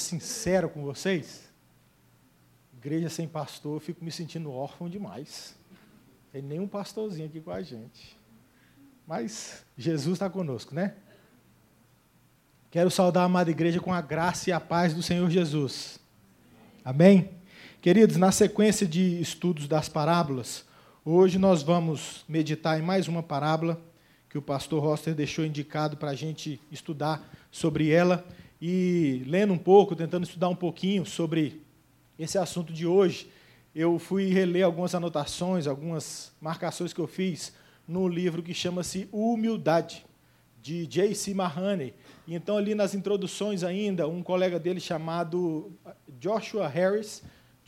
sincero com vocês, igreja sem pastor, eu fico me sentindo órfão demais. Tem nenhum pastorzinho aqui com a gente. Mas Jesus está conosco, né? Quero saudar a amada igreja com a graça e a paz do Senhor Jesus. Amém? Queridos, na sequência de estudos das parábolas, hoje nós vamos meditar em mais uma parábola que o pastor Roster deixou indicado para a gente estudar sobre ela. E lendo um pouco, tentando estudar um pouquinho sobre esse assunto de hoje, eu fui reler algumas anotações, algumas marcações que eu fiz no livro que chama-se Humildade, de J.C. Mahoney. E então, ali nas introduções ainda, um colega dele chamado Joshua Harris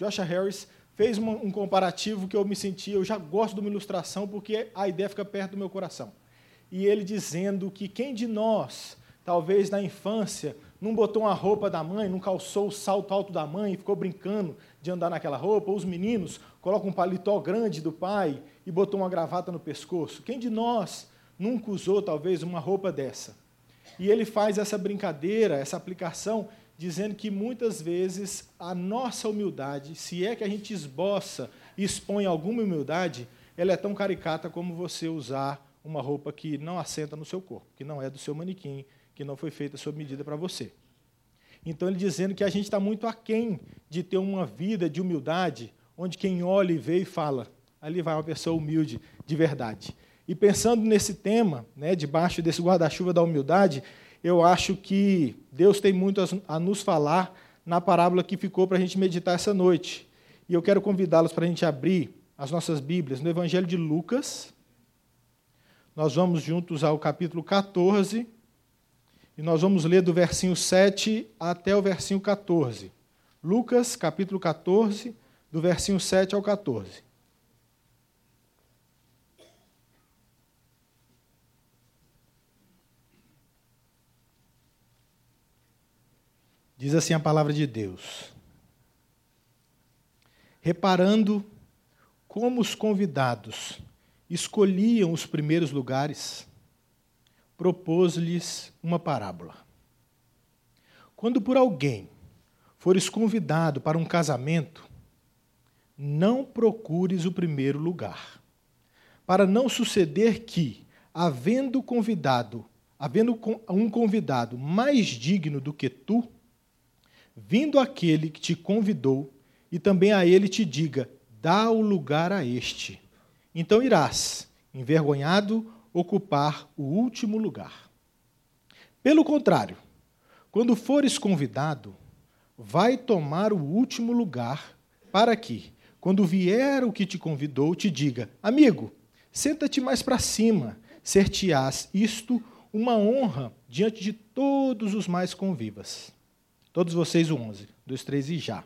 fez um comparativo que eu já gosto de uma ilustração, porque a ideia fica perto do meu coração. E ele dizendo que quem de nós, talvez na infância, não botou uma roupa da mãe, não calçou o salto alto da mãe e ficou brincando de andar naquela roupa, ou os meninos colocam um paletó grande do pai e botou uma gravata no pescoço. Quem de nós nunca usou, talvez, uma roupa dessa? E ele faz essa brincadeira, essa aplicação, dizendo que muitas vezes a nossa humildade, se é que a gente esboça e expõe alguma humildade, ela é tão caricata como você usar uma roupa que não assenta no seu corpo, que não é do seu manequim, que não foi feita sob medida para você. Então, ele dizendo que a gente está muito aquém de ter uma vida de humildade, onde quem olha e vê e fala, ali vai uma pessoa humilde de verdade. E pensando nesse tema, né, debaixo desse guarda-chuva da humildade, eu acho que Deus tem muito a nos falar na parábola que ficou para a gente meditar essa noite. E eu quero convidá-los para a gente abrir as nossas Bíblias no Evangelho de Lucas. Nós vamos juntos ao capítulo 14, e nós vamos ler do versinho 7 até o versinho 14. Lucas, capítulo 14, do versinho 7 ao 14. Diz assim a palavra de Deus. Reparando como os convidados escolhiam os primeiros lugares, propôs-lhes uma parábola. Quando por alguém fores convidado para um casamento, não procures o primeiro lugar, para não suceder que, havendo um convidado mais digno do que tu, vindo aquele que te convidou, e também a ele te diga, dá o lugar a este. Então irás, envergonhado, ocupar o último lugar. Pelo contrário, quando fores convidado, vai tomar o último lugar, para que, quando vier o que te convidou, te diga, amigo, senta-te mais para cima, ser-te-ás isto uma honra diante de todos os mais convivas. Todos vocês o 11, 2, 3 e já.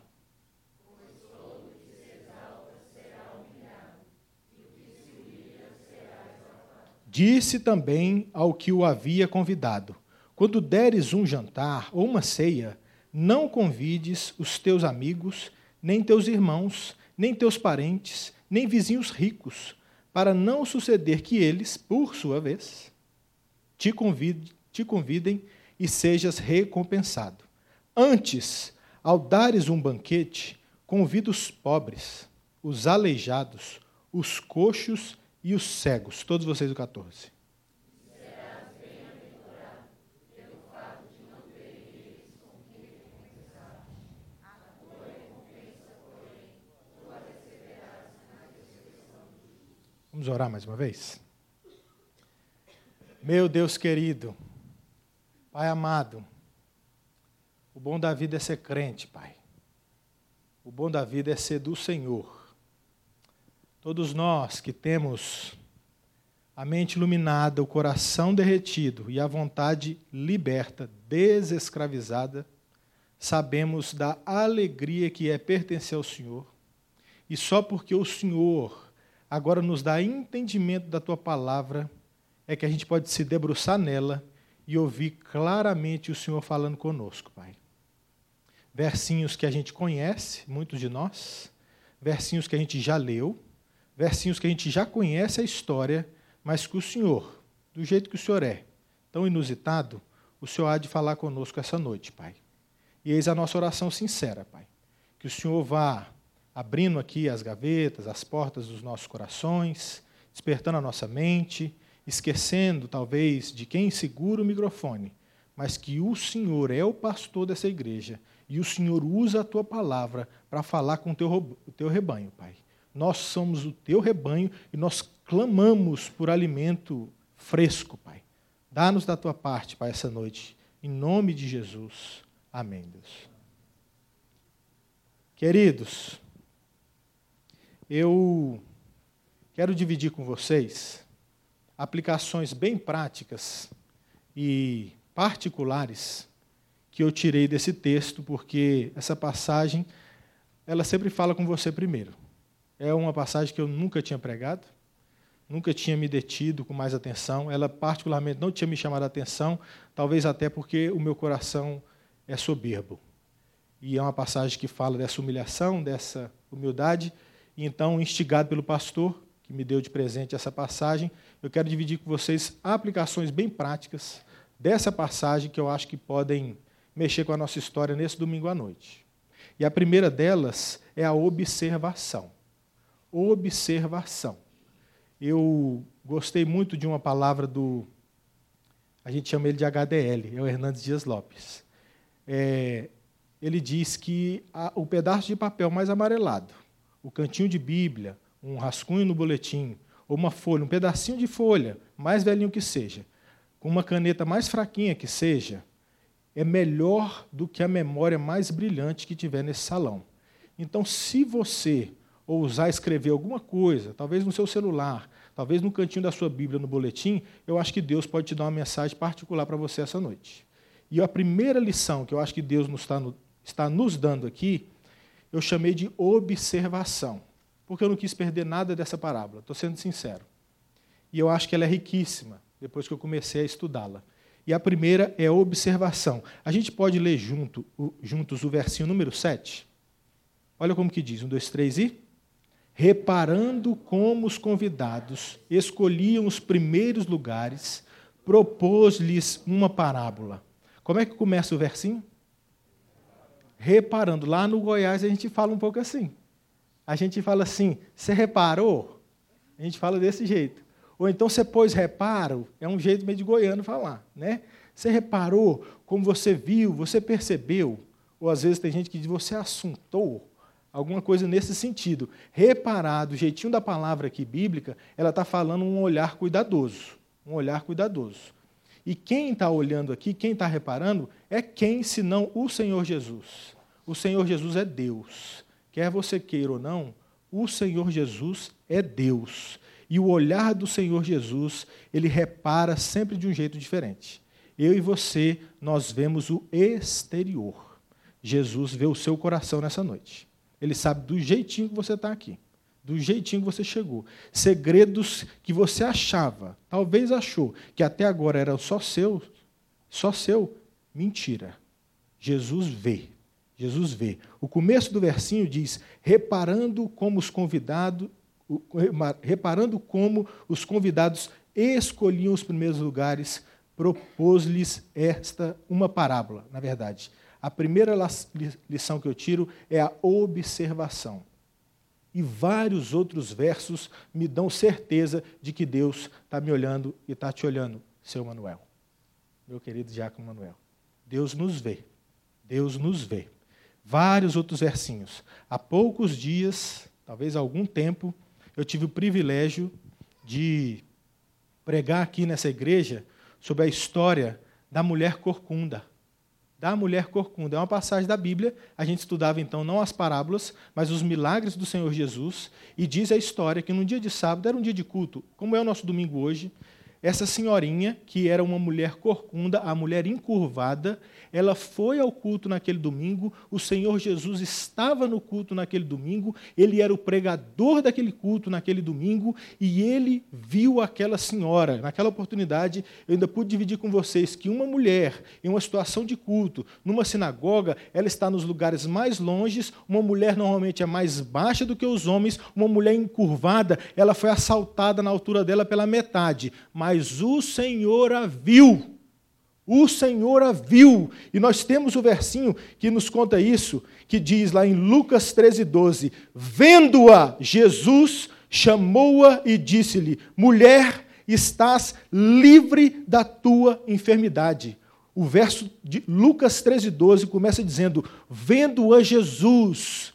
Disse também ao que o havia convidado, quando deres um jantar ou uma ceia, não convides os teus amigos, nem teus irmãos, nem teus parentes, nem vizinhos ricos, para não suceder que eles, por sua vez, te convidem e sejas recompensado. Antes, ao dares um banquete, convida os pobres, os aleijados, os coxos e os cegos. Todos vocês o 14. Serás bem-aventurado pelo fato de não terem eles com que recompensar. A tua recompensa, porém, tu a receberás na ressurreição do justo. Vamos orar mais uma vez? Meu Deus querido, Pai amado, o bom da vida é ser crente, Pai. O bom da vida é ser do Senhor. Todos nós que temos a mente iluminada, o coração derretido e a vontade liberta, desescravizada, sabemos da alegria que é pertencer ao Senhor. E só porque o Senhor agora nos dá entendimento da Tua palavra, é que a gente pode se debruçar nela e ouvir claramente o Senhor falando conosco, Pai. Versinhos que a gente conhece, muitos de nós, versinhos que a gente já leu, versinhos que a gente já conhece a história, mas que o Senhor, do jeito que o Senhor é, tão inusitado, o Senhor há de falar conosco essa noite, Pai. E eis a nossa oração sincera, Pai. Que o Senhor vá abrindo aqui as gavetas, as portas dos nossos corações, despertando a nossa mente, esquecendo, talvez, de quem segura o microfone, mas que o Senhor é o pastor dessa igreja e o Senhor usa a Tua palavra para falar com o Teu rebanho, Pai. Nós somos o Teu rebanho e nós clamamos por alimento fresco, Pai. Dá-nos da Tua parte, Pai, essa noite. Em nome de Jesus. Amém, Deus. Queridos, eu quero dividir com vocês aplicações bem práticas e particulares que eu tirei desse texto, porque essa passagem, ela sempre fala com você primeiro. É uma passagem que eu nunca tinha pregado, nunca tinha me detido com mais atenção, ela particularmente não tinha me chamado a atenção, talvez até porque o meu coração é soberbo. E é uma passagem que fala dessa humilhação, dessa humildade, e então, instigado pelo pastor, que me deu de presente essa passagem, eu quero dividir com vocês aplicações bem práticas dessa passagem que eu acho que podem mexer com a nossa história nesse domingo à noite. E a primeira delas é a observação. Observação. Eu gostei muito de uma palavra a gente chama ele de HDL, é o Hernandes Dias Lopes. Ele diz que o pedaço de papel mais amarelado, o cantinho de Bíblia, um rascunho no boletim, ou uma folha, um pedacinho de folha, mais velhinho que seja, com uma caneta mais fraquinha que seja, é melhor do que a memória mais brilhante que tiver nesse salão. Então, se você ousar escrever alguma coisa, talvez no seu celular, talvez no cantinho da sua Bíblia, no boletim, eu acho que Deus pode te dar uma mensagem particular para você essa noite. E a primeira lição que eu acho que Deus está nos dando aqui, eu chamei de observação, porque eu não quis perder nada dessa parábola, estou sendo sincero. E eu acho que ela é riquíssima, depois que eu comecei a estudá-la. E a primeira é observação. A gente pode ler juntos o versinho número 7? Olha como que diz, 1, 2, 3 e... Reparando como os convidados escolhiam os primeiros lugares, propôs-lhes uma parábola. Como é que começa o versinho? Reparando. Lá no Goiás a gente fala um pouco assim. A gente fala assim, você reparou? A gente fala desse jeito. Ou então você pôs reparo, é um jeito meio de goiano falar, né? Você reparou, como você viu, você percebeu, ou às vezes tem gente que diz, você assuntou, alguma coisa nesse sentido. Reparar, do jeitinho da palavra aqui bíblica, ela está falando um olhar cuidadoso, um olhar cuidadoso. E quem está olhando aqui, quem está reparando, é quem, senão o Senhor Jesus. O Senhor Jesus é Deus. Quer você queira ou não, o Senhor Jesus é Deus. E o olhar do Senhor Jesus, ele repara sempre de um jeito diferente. Eu e você, nós vemos o exterior. Jesus vê o seu coração nessa noite. Ele sabe do jeitinho que você está aqui, do jeitinho que você chegou. Segredos que você achava, talvez achou, que até agora eram só seu, mentira. Jesus vê. Jesus vê. O começo do versinho diz, reparando como os convidados escolhiam os primeiros lugares, propôs-lhes uma parábola, na verdade. A primeira lição que eu tiro é a observação. E vários outros versos me dão certeza de que Deus está me olhando e está te olhando, seu Manuel. Meu querido Diácono Manuel. Deus nos vê. Deus nos vê. Vários outros versinhos. Há poucos dias, talvez há algum tempo, eu tive o privilégio de pregar aqui nessa igreja sobre a história da mulher corcunda. Da mulher corcunda. É uma passagem da Bíblia, a gente estudava então não as parábolas, mas os milagres do Senhor Jesus, e diz a história que no dia de sábado, era um dia de culto, como é o nosso domingo hoje, essa senhorinha, que era uma mulher corcunda, a mulher encurvada, ela foi ao culto naquele domingo, o Senhor Jesus estava no culto naquele domingo, ele era o pregador daquele culto naquele domingo, e ele viu aquela senhora. Naquela oportunidade, eu ainda pude dividir com vocês que uma mulher, em uma situação de culto, numa sinagoga, ela está nos lugares mais longes, uma mulher normalmente é mais baixa do que os homens, uma mulher encurvada, ela foi assaltada na altura dela pela metade, mas o Senhor a viu. O Senhor a viu. E nós temos o versinho que nos conta isso, que diz lá em Lucas 13:12, vendo-a, Jesus chamou-a e disse-lhe, mulher, estás livre da tua enfermidade. O verso de Lucas 13:12 começa dizendo, vendo-a Jesus,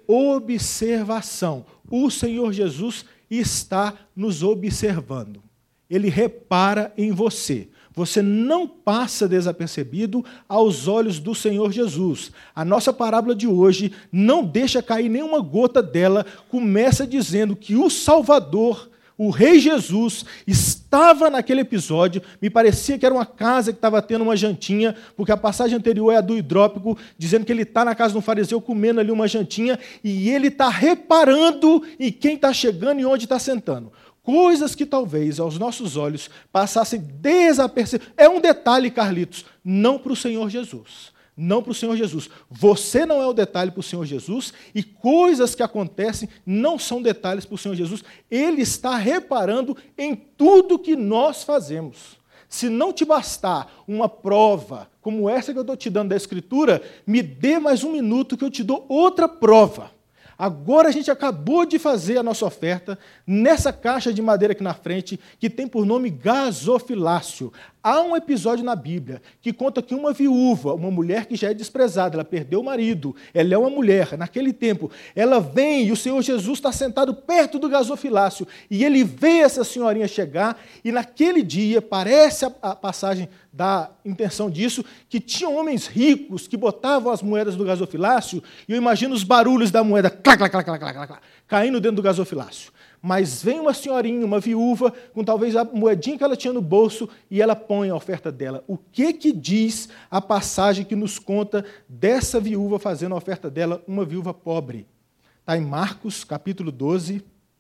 observação. O Senhor Jesus está nos observando. Ele repara em você. Você não passa desapercebido aos olhos do Senhor Jesus. A nossa parábola de hoje não deixa cair nenhuma gota dela. Começa dizendo que o Salvador, o Rei Jesus, estava naquele episódio. Me parecia que era uma casa que estava tendo uma jantinha, porque a passagem anterior é a do hidrópico, dizendo que ele está na casa de um fariseu comendo ali uma jantinha, e ele está reparando em quem está chegando e onde está sentando. Coisas que talvez aos nossos olhos passassem desapercebidas. É um detalhe, Carlitos, não para o Senhor Jesus. Não para o Senhor Jesus. Você não é o detalhe para o Senhor Jesus, e coisas que acontecem não são detalhes para o Senhor Jesus. Ele está reparando em tudo que nós fazemos. Se não te bastar uma prova como essa que eu estou te dando da Escritura, me dê mais um minuto que eu te dou outra prova. Agora a gente acabou de fazer a nossa oferta nessa caixa de madeira aqui na frente, que tem por nome gasofilácio. Há um episódio na Bíblia que conta que uma viúva, uma mulher que já é desprezada, ela perdeu o marido, ela é uma mulher, naquele tempo, ela vem e o Senhor Jesus está sentado perto do gasofilácio, e ele vê essa senhorinha chegar, e naquele dia, parece a passagem da intenção disso, que tinham homens ricos que botavam as moedas do gasofilácio, e eu imagino os barulhos da moeda, clac, clac, clac, clac, clac, clac, caindo dentro do gasofilácio. Mas vem uma senhorinha, uma viúva, com talvez a moedinha que ela tinha no bolso, e ela põe a oferta dela. O que diz a passagem que nos conta dessa viúva fazendo a oferta dela, uma viúva pobre? Está em Marcos, capítulo 12,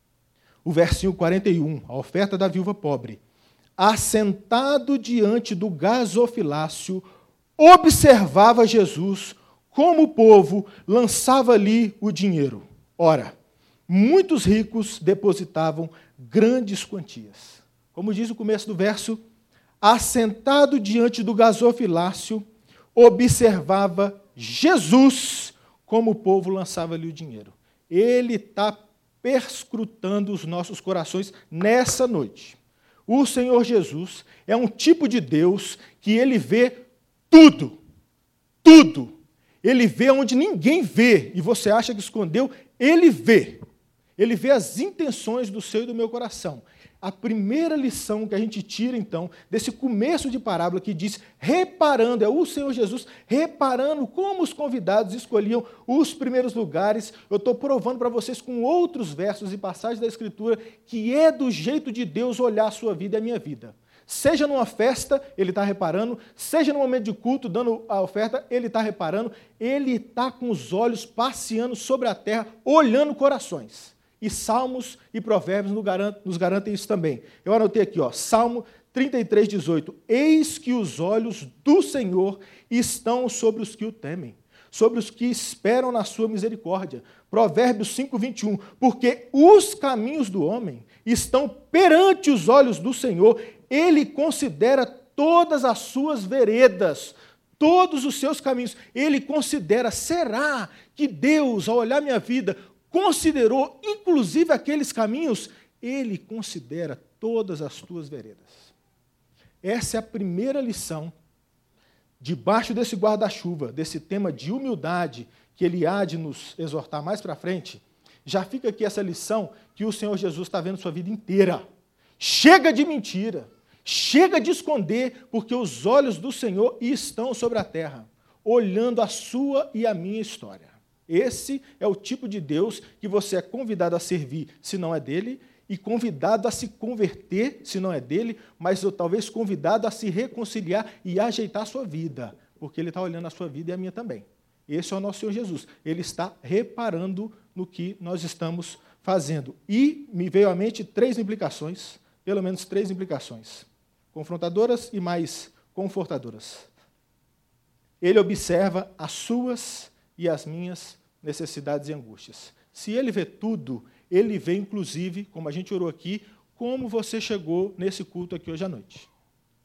o versinho 41, a oferta da viúva pobre. Assentado diante do gasofilácio, observava Jesus como o povo lançava ali o dinheiro. Ora, muitos ricos depositavam grandes quantias. Como diz o começo do verso, assentado diante do gasofilácio, observava Jesus como o povo lançava ali o dinheiro. Ele está perscrutando os nossos corações nessa noite. O Senhor Jesus é um tipo de Deus que ele vê tudo, tudo. Ele vê onde ninguém vê, e você acha que escondeu, ele vê. Ele vê as intenções do seu e do meu coração. A primeira lição que a gente tira, então, desse começo de parábola que diz, reparando, é o Senhor Jesus reparando como os convidados escolhiam os primeiros lugares. Eu estou provando para vocês com outros versos e passagens da Escritura que é do jeito de Deus olhar a sua vida e a minha vida. Seja numa festa, ele está reparando, seja num momento de culto, dando a oferta, ele está reparando, ele está com os olhos passeando sobre a terra, olhando corações. E Salmos e Provérbios nos garantem isso também. Eu anotei aqui, Salmo 33:18. Eis que os olhos do Senhor estão sobre os que o temem, sobre os que esperam na sua misericórdia. Provérbios 5:21. Porque os caminhos do homem estão perante os olhos do Senhor, ele considera todas as suas veredas, todos os seus caminhos. Ele considera, será que Deus, ao olhar minha vida, considerou, inclusive, aqueles caminhos? Ele considera todas as tuas veredas. Essa é a primeira lição, debaixo desse guarda-chuva, desse tema de humildade, que ele há de nos exortar mais para frente. Já fica aqui essa lição que o Senhor Jesus está vendo sua vida inteira. Chega de mentira, chega de esconder, porque os olhos do Senhor estão sobre a terra, olhando a sua e a minha história. Esse é o tipo de Deus que você é convidado a servir, se não é dele, e convidado a se converter, se não é dele, mas talvez convidado a se reconciliar e ajeitar a sua vida, porque ele está olhando a sua vida e a minha também. Esse é o nosso Senhor Jesus. Ele está reparando no que nós estamos fazendo. E me veio à mente três implicações, pelo menos três implicações, confrontadoras e mais confortadoras. Ele observa as suas e as minhas necessidades e angústias. Se ele vê tudo, ele vê, inclusive, como a gente orou aqui, como você chegou nesse culto aqui hoje à noite.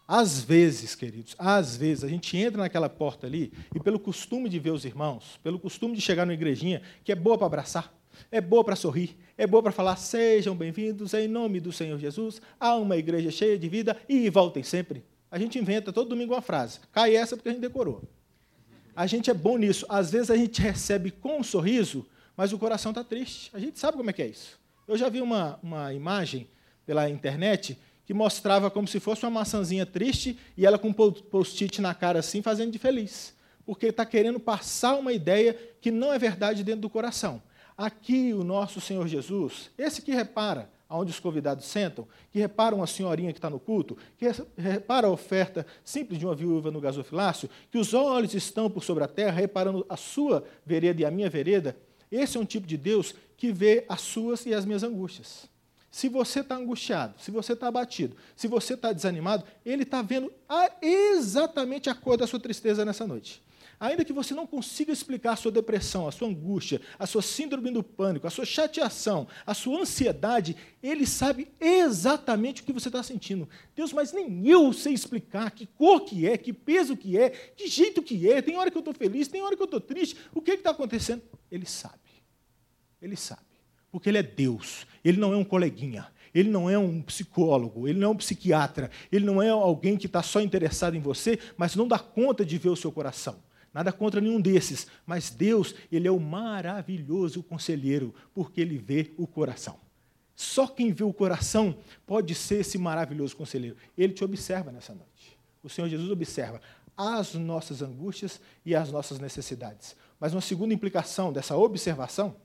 Às vezes, queridos, às vezes, a gente entra naquela porta ali e pelo costume de ver os irmãos, pelo costume de chegar numa igrejinha que é boa para abraçar, é boa para sorrir, é boa para falar, sejam bem-vindos em nome do Senhor Jesus, a uma igreja cheia de vida e voltem sempre. A gente inventa todo domingo uma frase, cai essa porque a gente decorou. A gente é bom nisso. Às vezes a gente recebe com um sorriso, mas o coração está triste. A gente sabe como é que é isso. Eu já vi uma imagem pela internet que mostrava como se fosse uma maçãzinha triste e ela com um post-it na cara assim, fazendo de feliz. Porque está querendo passar uma ideia que não é verdade dentro do coração. Aqui o nosso Senhor Jesus, esse que repara onde os convidados sentam, que repara uma senhorinha que está no culto, que repara a oferta simples de uma viúva no gasofilácio, que os olhos estão por sobre a terra, reparando a sua vereda e a minha vereda, esse é um tipo de Deus que vê as suas e as minhas angústias. Se você está angustiado, se você está abatido, se você está desanimado, Ele está vendo exatamente a cor da sua tristeza nessa noite. Ainda que você não consiga explicar a sua depressão, a sua angústia, a sua síndrome do pânico, a sua chateação, a sua ansiedade, Ele sabe exatamente o que você está sentindo. Deus, mas nem eu sei explicar que cor que é, que peso que é, que jeito que é, tem hora que eu estou feliz, tem hora que eu estou triste, o que está acontecendo? Ele sabe. Ele sabe. Porque Ele é Deus, Ele não é um coleguinha, Ele não é um psicólogo, Ele não é um psiquiatra, Ele não é alguém que está só interessado em você, mas não dá conta de ver o seu coração. Nada contra nenhum desses, mas Deus, Ele é o maravilhoso conselheiro, porque Ele vê o coração. Só quem vê o coração pode ser esse maravilhoso conselheiro. Ele te observa nessa noite. O Senhor Jesus observa as nossas angústias e as nossas necessidades. Mas uma segunda implicação dessa observação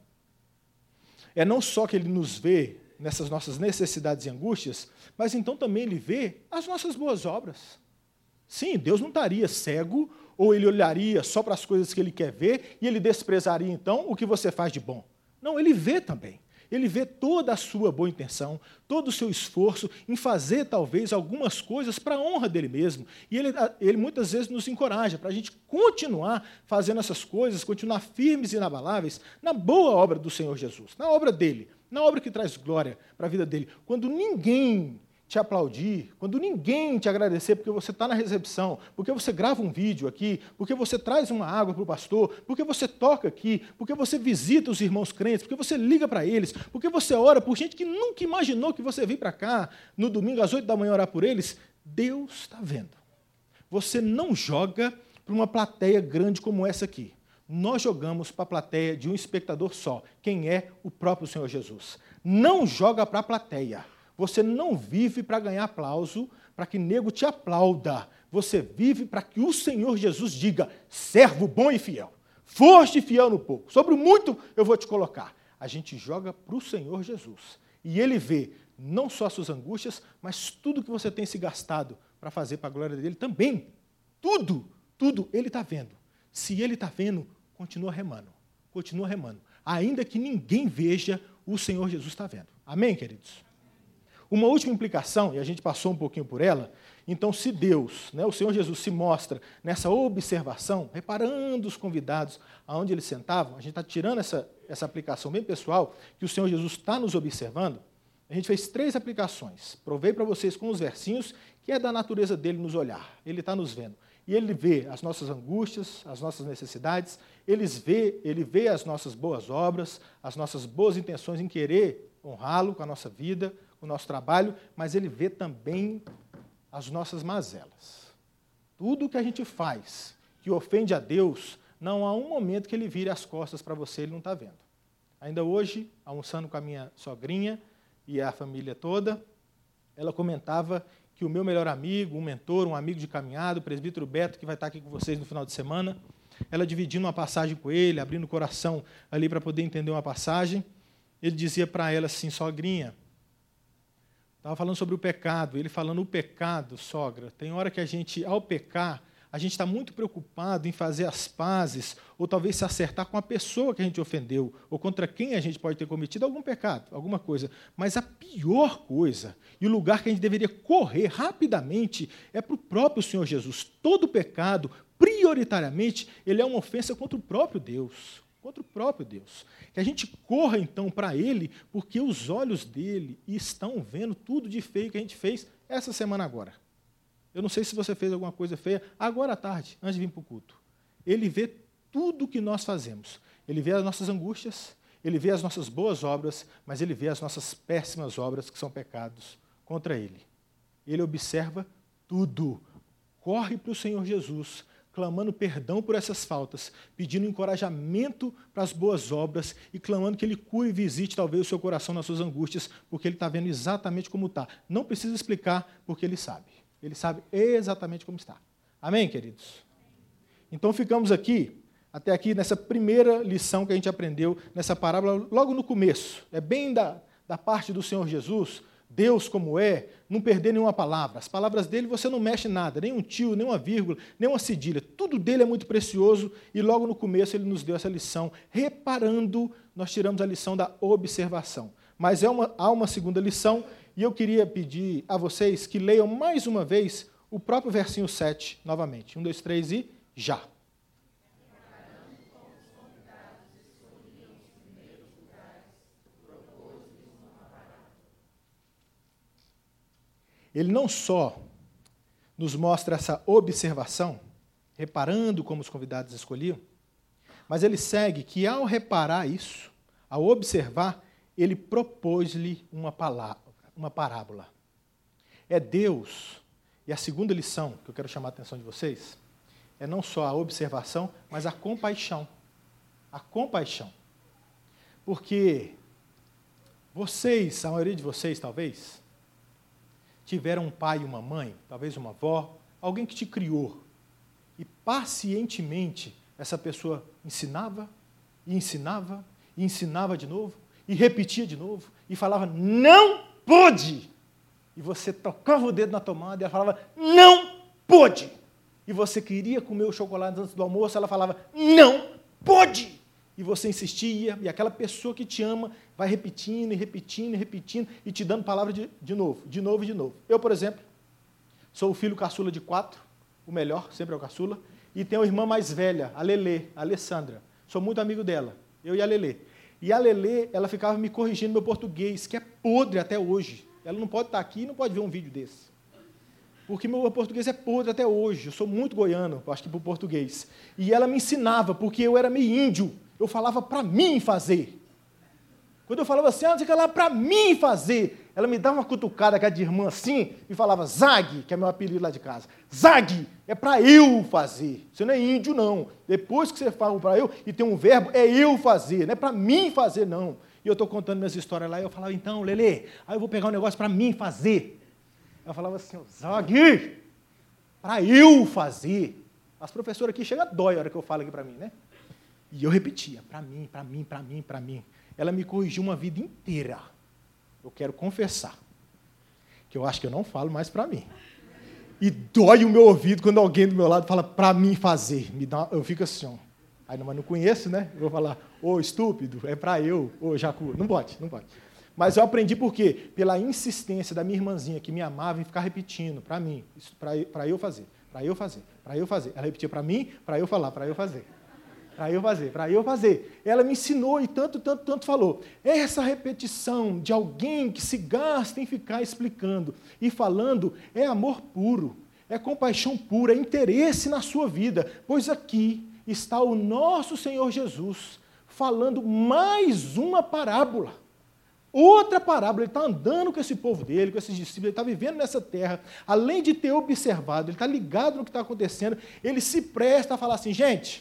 é não só que Ele nos vê nessas nossas necessidades e angústias, mas então também Ele vê as nossas boas obras. Sim, Deus não estaria cego, ou Ele olharia só para as coisas que Ele quer ver, e Ele desprezaria, então, o que você faz de bom. Não, Ele vê também. Ele vê toda a sua boa intenção, todo o seu esforço em fazer, talvez, algumas coisas para a honra dEle mesmo. E ele muitas vezes nos encoraja para a gente continuar fazendo essas coisas, continuar firmes e inabaláveis na boa obra do Senhor Jesus, na obra dEle, na obra que traz glória para a vida dEle. Quando ninguém te aplaudir, quando ninguém te agradecer porque você está na recepção, porque você grava um vídeo aqui, porque você traz uma água para o pastor, porque você toca aqui, porque você visita os irmãos crentes, porque você liga para eles, porque você ora por gente que nunca imaginou que você veio para cá no domingo às 8 da manhã orar por eles, Deus está vendo. Você não joga para uma plateia grande como essa aqui. Nós jogamos para a plateia de um espectador só, quem é o próprio Senhor Jesus. Não joga para a plateia. Você não vive para ganhar aplauso, para que nego te aplauda. Você vive para que o Senhor Jesus diga, servo bom e fiel. Foste fiel no pouco, sobre o muito eu vou te colocar. A gente joga para o Senhor Jesus. E Ele vê não só as suas angústias, mas tudo que você tem se gastado para fazer para a glória dEle também. Tudo Ele está vendo. Se Ele está vendo, continua remando. Continua remando. Ainda que ninguém veja, o Senhor Jesus está vendo. Amém, queridos? Uma última implicação, e a gente passou um pouquinho por ela, então se Deus, o Senhor Jesus se mostra nessa observação, reparando os convidados aonde eles sentavam, a gente está tirando essa aplicação bem pessoal, que o Senhor Jesus está nos observando, a gente fez 3 aplicações, provei para vocês com os versinhos, que é da natureza dele nos olhar, ele está nos vendo. E ele vê as nossas angústias, as nossas necessidades, ele vê as nossas boas obras, as nossas boas intenções em querer honrá-lo com a nossa vida, o nosso trabalho, mas Ele vê também as nossas mazelas. Tudo que a gente faz que ofende a Deus, não há um momento que Ele vire as costas para você, Ele não está vendo. Ainda hoje, almoçando com a minha sogrinha e a família toda, ela comentava que o meu melhor amigo, um mentor, um amigo de caminhada, o presbítero Beto, que vai estar aqui com vocês no final de semana, ela dividindo uma passagem com ele, abrindo o coração ali para poder entender uma passagem, ele dizia para ela assim, sogrinha, estava falando sobre o pecado, ele falando o pecado, sogra, tem hora que a gente, ao pecar, a gente está muito preocupado em fazer as pazes, ou talvez se acertar com a pessoa que a gente ofendeu, ou contra quem a gente pode ter cometido algum pecado, alguma coisa. Mas a pior coisa, e o lugar que a gente deveria correr rapidamente, é para o próprio Senhor Jesus. Todo pecado, prioritariamente, ele é uma ofensa contra o próprio Deus. Contra o próprio Deus. Que a gente corra, então, para Ele, porque os olhos dele estão vendo tudo de feio que a gente fez essa semana agora. Eu não sei se você fez alguma coisa feia, agora à tarde, antes de vir para o culto. Ele vê tudo o que nós fazemos. Ele vê as nossas angústias, ele vê as nossas boas obras, mas ele vê as nossas péssimas obras, que são pecados contra ele. Ele observa tudo. Corre para o Senhor Jesus, clamando perdão por essas faltas, pedindo encorajamento para as boas obras e clamando que Ele cure e visite talvez o seu coração nas suas angústias, porque Ele está vendo exatamente como está. Não precisa explicar, porque Ele sabe. Ele sabe exatamente como está. Amém, queridos? Então ficamos aqui, até aqui, nessa primeira lição que a gente aprendeu, nessa parábola, logo no começo. É bem da parte do Senhor Jesus, Deus como é, não perder nenhuma palavra. As palavras dele você não mexe nada, nem um tio, nem uma vírgula, nem uma cedilha. Tudo dele é muito precioso e logo no começo ele nos deu essa lição. Reparando, nós tiramos a lição da observação. Mas há uma segunda lição e eu queria pedir a vocês que leiam mais uma vez o próprio versinho 7 novamente. 1, 2, 3 e já. Ele não só nos mostra essa observação, reparando como os convidados escolhiam, mas ele segue que, ao reparar isso, ao observar, ele propôs-lhe uma parábola. É Deus, e a segunda lição que eu quero chamar a atenção de vocês, é não só a observação, mas a compaixão. A compaixão. Porque vocês, a maioria de vocês talvez, tiveram um pai e uma mãe, talvez uma avó, alguém que te criou, e pacientemente essa pessoa ensinava, e ensinava, e ensinava de novo, e repetia de novo, e falava, não pode! E você tocava o dedo na tomada, e ela falava, não pode! E você queria comer o chocolate antes do almoço, ela falava, não pode! E você insistia, e aquela pessoa que te ama vai repetindo, e repetindo, e repetindo, e te dando palavra de novo, de novo e de novo. Eu, por exemplo, sou o filho caçula de 4, o melhor, sempre é o caçula, e tenho uma irmã mais velha, a Lelê, a Alessandra. Sou muito amigo dela, eu e a Lelê. E a Lelê, ela ficava me corrigindo meu português, que é podre até hoje. Ela não pode estar aqui e não pode ver um vídeo desse. Porque meu português é podre até hoje. Eu sou muito goiano, acho que para o português. E ela me ensinava, porque eu era meio índio. Eu falava para mim fazer. Quando eu falava assim, não sei o que lá, para mim fazer, ela me dava uma cutucada, que é de irmã assim, e falava, Zag, que é meu apelido lá de casa. Zag, é para eu fazer. Você não é índio, não. Depois que você fala para eu, e tem um verbo, é eu fazer, não é para mim fazer, não. E eu estou contando minhas histórias lá, e eu falava, então, Lelê, aí eu vou pegar um negócio para mim fazer. Ela falava assim, Zag, para eu fazer. As professoras aqui chegam a dói a hora que eu falo aqui para mim, né? E eu repetia, para mim, para mim, para mim, para mim. Ela me corrigiu uma vida inteira. Eu quero confessar que eu acho que eu não falo mais para mim. E dói o meu ouvido quando alguém do meu lado fala para mim fazer. Eu fico assim, ó. Aí, mas não conheço, né? Eu vou falar, ô estúpido, é para eu, ô jacu. Não pode, não pode. Mas eu aprendi por quê? Pela insistência da minha irmãzinha, que me amava, em ficar repetindo, para mim, para eu fazer, para eu fazer, para eu fazer. Ela repetia para mim, para eu falar, para eu fazer. Para eu fazer, para eu fazer. Ela me ensinou e tanto falou. Essa repetição de alguém que se gasta em ficar explicando e falando é amor puro, é compaixão pura, é interesse na sua vida. Pois aqui está o nosso Senhor Jesus falando mais uma parábola. Outra parábola, ele está andando com esse povo dele, com esses discípulos, ele está vivendo nessa terra, além de ter observado, ele está ligado no que está acontecendo, ele se presta a falar assim, gente,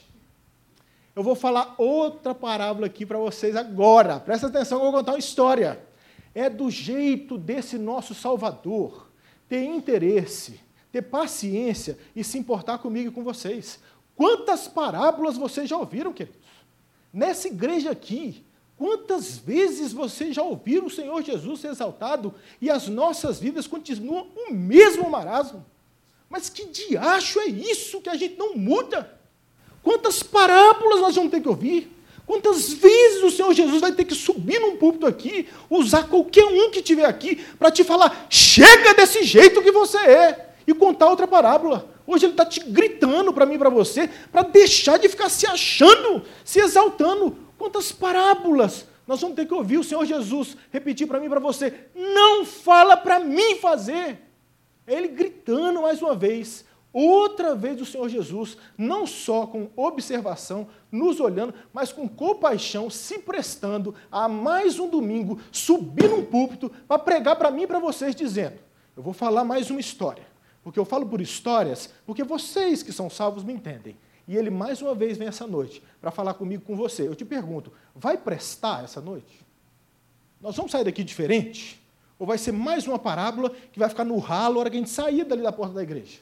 eu vou falar outra parábola aqui para vocês agora. Presta atenção, eu vou contar uma história. É do jeito desse nosso Salvador ter interesse, ter paciência e se importar comigo e com vocês. Quantas parábolas vocês já ouviram, queridos? Nessa igreja aqui, quantas vezes vocês já ouviram o Senhor Jesus ser exaltado e as nossas vidas continuam o mesmo marasmo? Mas que diacho é isso que a gente não muda? Quantas parábolas nós vamos ter que ouvir? Quantas vezes o Senhor Jesus vai ter que subir num púlpito aqui, usar qualquer um que estiver aqui, para te falar, chega desse jeito que você é, e contar outra parábola. Hoje ele está te gritando para mim e para você, para deixar de ficar se achando, se exaltando. Quantas parábolas nós vamos ter que ouvir o Senhor Jesus repetir para mim e para você, não fala para mim fazer, É ele gritando mais uma vez, outra vez o Senhor Jesus, não só com observação, nos olhando, mas com compaixão, se prestando a mais um domingo, subir num púlpito para pregar para mim e para vocês, dizendo, eu vou falar mais uma história, porque eu falo por histórias, porque vocês que são salvos me entendem. E ele mais uma vez vem essa noite para falar comigo, com você. Eu te pergunto, vai prestar essa noite? Nós vamos sair daqui diferente? Ou vai ser mais uma parábola que vai ficar no ralo na hora que a gente sair dali da porta da igreja?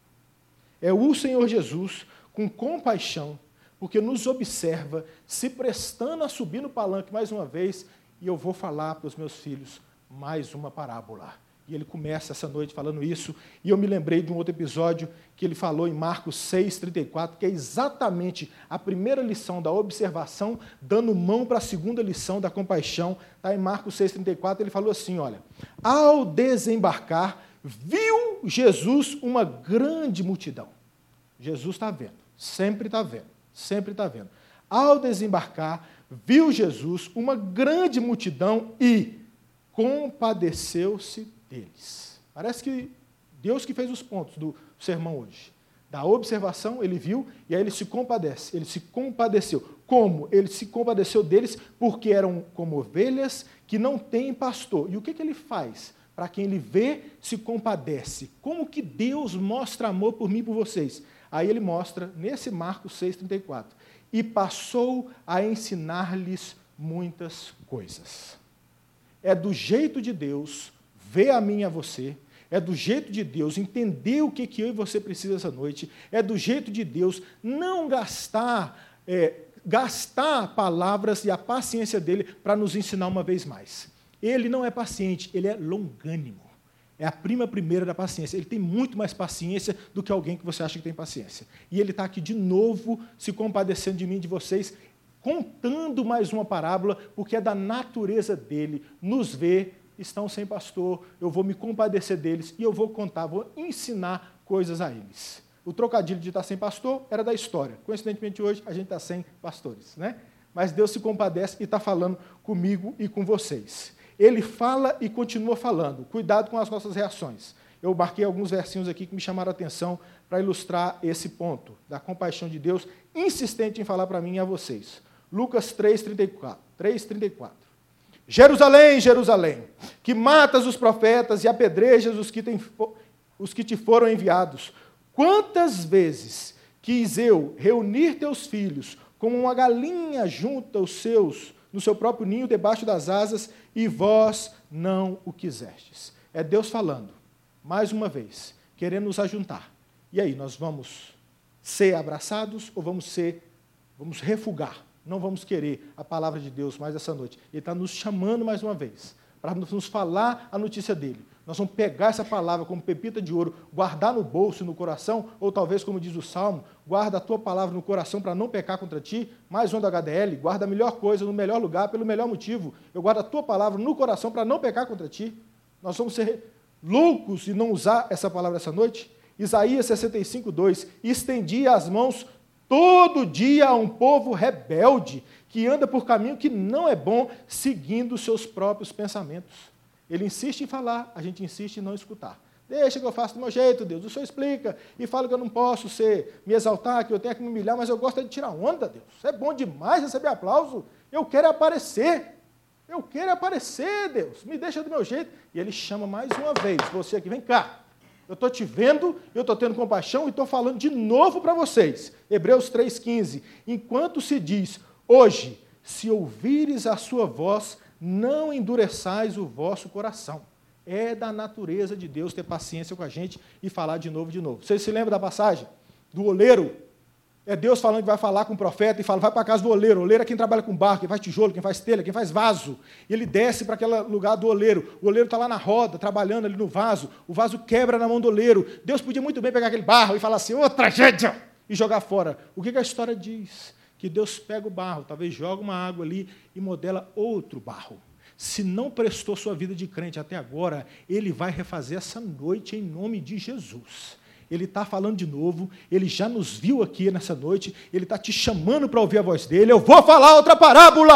É o Senhor Jesus, com compaixão, porque nos observa, se prestando a subir no palanque mais uma vez, e eu vou falar para os meus filhos mais uma parábola. E ele começa essa noite falando isso, e eu me lembrei de um outro episódio que ele falou em Marcos 6,34, que é exatamente a primeira lição da observação, dando mão para a segunda lição da compaixão. Está em Marcos 6,34, ele falou assim, olha, ao desembarcar, viu Jesus uma grande multidão. Jesus está vendo, sempre está vendo, sempre está vendo. Ao desembarcar, viu Jesus uma grande multidão e compadeceu-se deles. Parece que Deus que fez os pontos do sermão hoje. Da observação, ele viu, e aí ele se compadece, ele se compadeceu. Como? Ele se compadeceu deles porque eram como ovelhas que não têm pastor. E o que ele faz? Para quem ele vê, se compadece. Como que Deus mostra amor por mim e por vocês? Aí ele mostra, nesse Marcos 6,34, e passou a ensinar-lhes muitas coisas. É do jeito de Deus ver a mim e a você, é do jeito de Deus entender o que eu e você precisa essa noite, é do jeito de Deus não gastar palavras e a paciência dele para nos ensinar uma vez mais. Ele não é paciente, ele é longânimo. É a prima primeira da paciência. Ele tem muito mais paciência do que alguém que você acha que tem paciência. E ele está aqui de novo se compadecendo de mim e de vocês, contando mais uma parábola, porque é da natureza dele nos ver, estão sem pastor, eu vou me compadecer deles e eu vou contar, vou ensinar coisas a eles. O trocadilho de estar sem pastor era da história. Coincidentemente, hoje, a gente está sem pastores, né? Mas Deus se compadece e está falando comigo e com vocês. Ele fala e continua falando. Cuidado com as nossas reações. Eu marquei alguns versinhos aqui que me chamaram a atenção para ilustrar esse ponto da compaixão de Deus, insistente em falar para mim e a vocês. Lucas 3,34. Jerusalém, Jerusalém, que matas os profetas e apedrejas os que te foram enviados. Quantas vezes quis eu reunir teus filhos, como uma galinha junta os seus no seu próprio ninho, debaixo das asas, e vós não o quisestes. É Deus falando, mais uma vez, querendo nos ajuntar. E aí, nós vamos ser abraçados ou vamos refugar? Não vamos querer a palavra de Deus mais essa noite. Ele está nos chamando mais uma vez, para nos falar a notícia dele. Nós vamos pegar essa palavra como pepita de ouro, guardar no bolso e no coração, ou talvez, como diz o Salmo, guarda a tua palavra no coração para não pecar contra ti. Mais um do HDL, guarda a melhor coisa no melhor lugar, pelo melhor motivo. Eu guardo a tua palavra no coração para não pecar contra ti. Nós vamos ser loucos e não usar essa palavra essa noite? Isaías 65:2, estendi as mãos todo dia a um povo rebelde, que anda por caminho que não é bom, seguindo os seus próprios pensamentos. Ele insiste em falar, a gente insiste em não escutar. Deixa que eu faça do meu jeito, Deus. O Senhor explica e fala que eu não posso me exaltar, que eu tenho que me humilhar, mas eu gosto de tirar onda, Deus. É bom demais receber aplauso. Eu quero aparecer. Eu quero aparecer, Deus. Me deixa do meu jeito. E ele chama mais uma vez, você aqui, vem cá. Eu estou te vendo, eu estou tendo compaixão e estou falando de novo para vocês. Hebreus 3,15. Enquanto se diz, hoje, se ouvires a sua voz, não endureçais o vosso coração. É da natureza de Deus ter paciência com a gente e falar de novo. Vocês se lembram da passagem do oleiro? É Deus falando que vai falar com o profeta e fala, vai para a casa do oleiro. O oleiro é quem trabalha com barro, quem faz tijolo, quem faz telha, quem faz vaso. E ele desce para aquele lugar do oleiro. O oleiro está lá na roda, trabalhando ali no vaso. O vaso quebra na mão do oleiro. Deus podia muito bem pegar aquele barro e falar assim, ô tragédia, e jogar fora. O que a história diz? Que Deus pega o barro, talvez joga uma água ali e modela outro barro. Se não prestou sua vida de crente até agora, ele vai refazer essa noite em nome de Jesus. Ele está falando de novo, ele já nos viu aqui nessa noite, ele está te chamando para ouvir a voz dele. Eu vou falar outra parábola!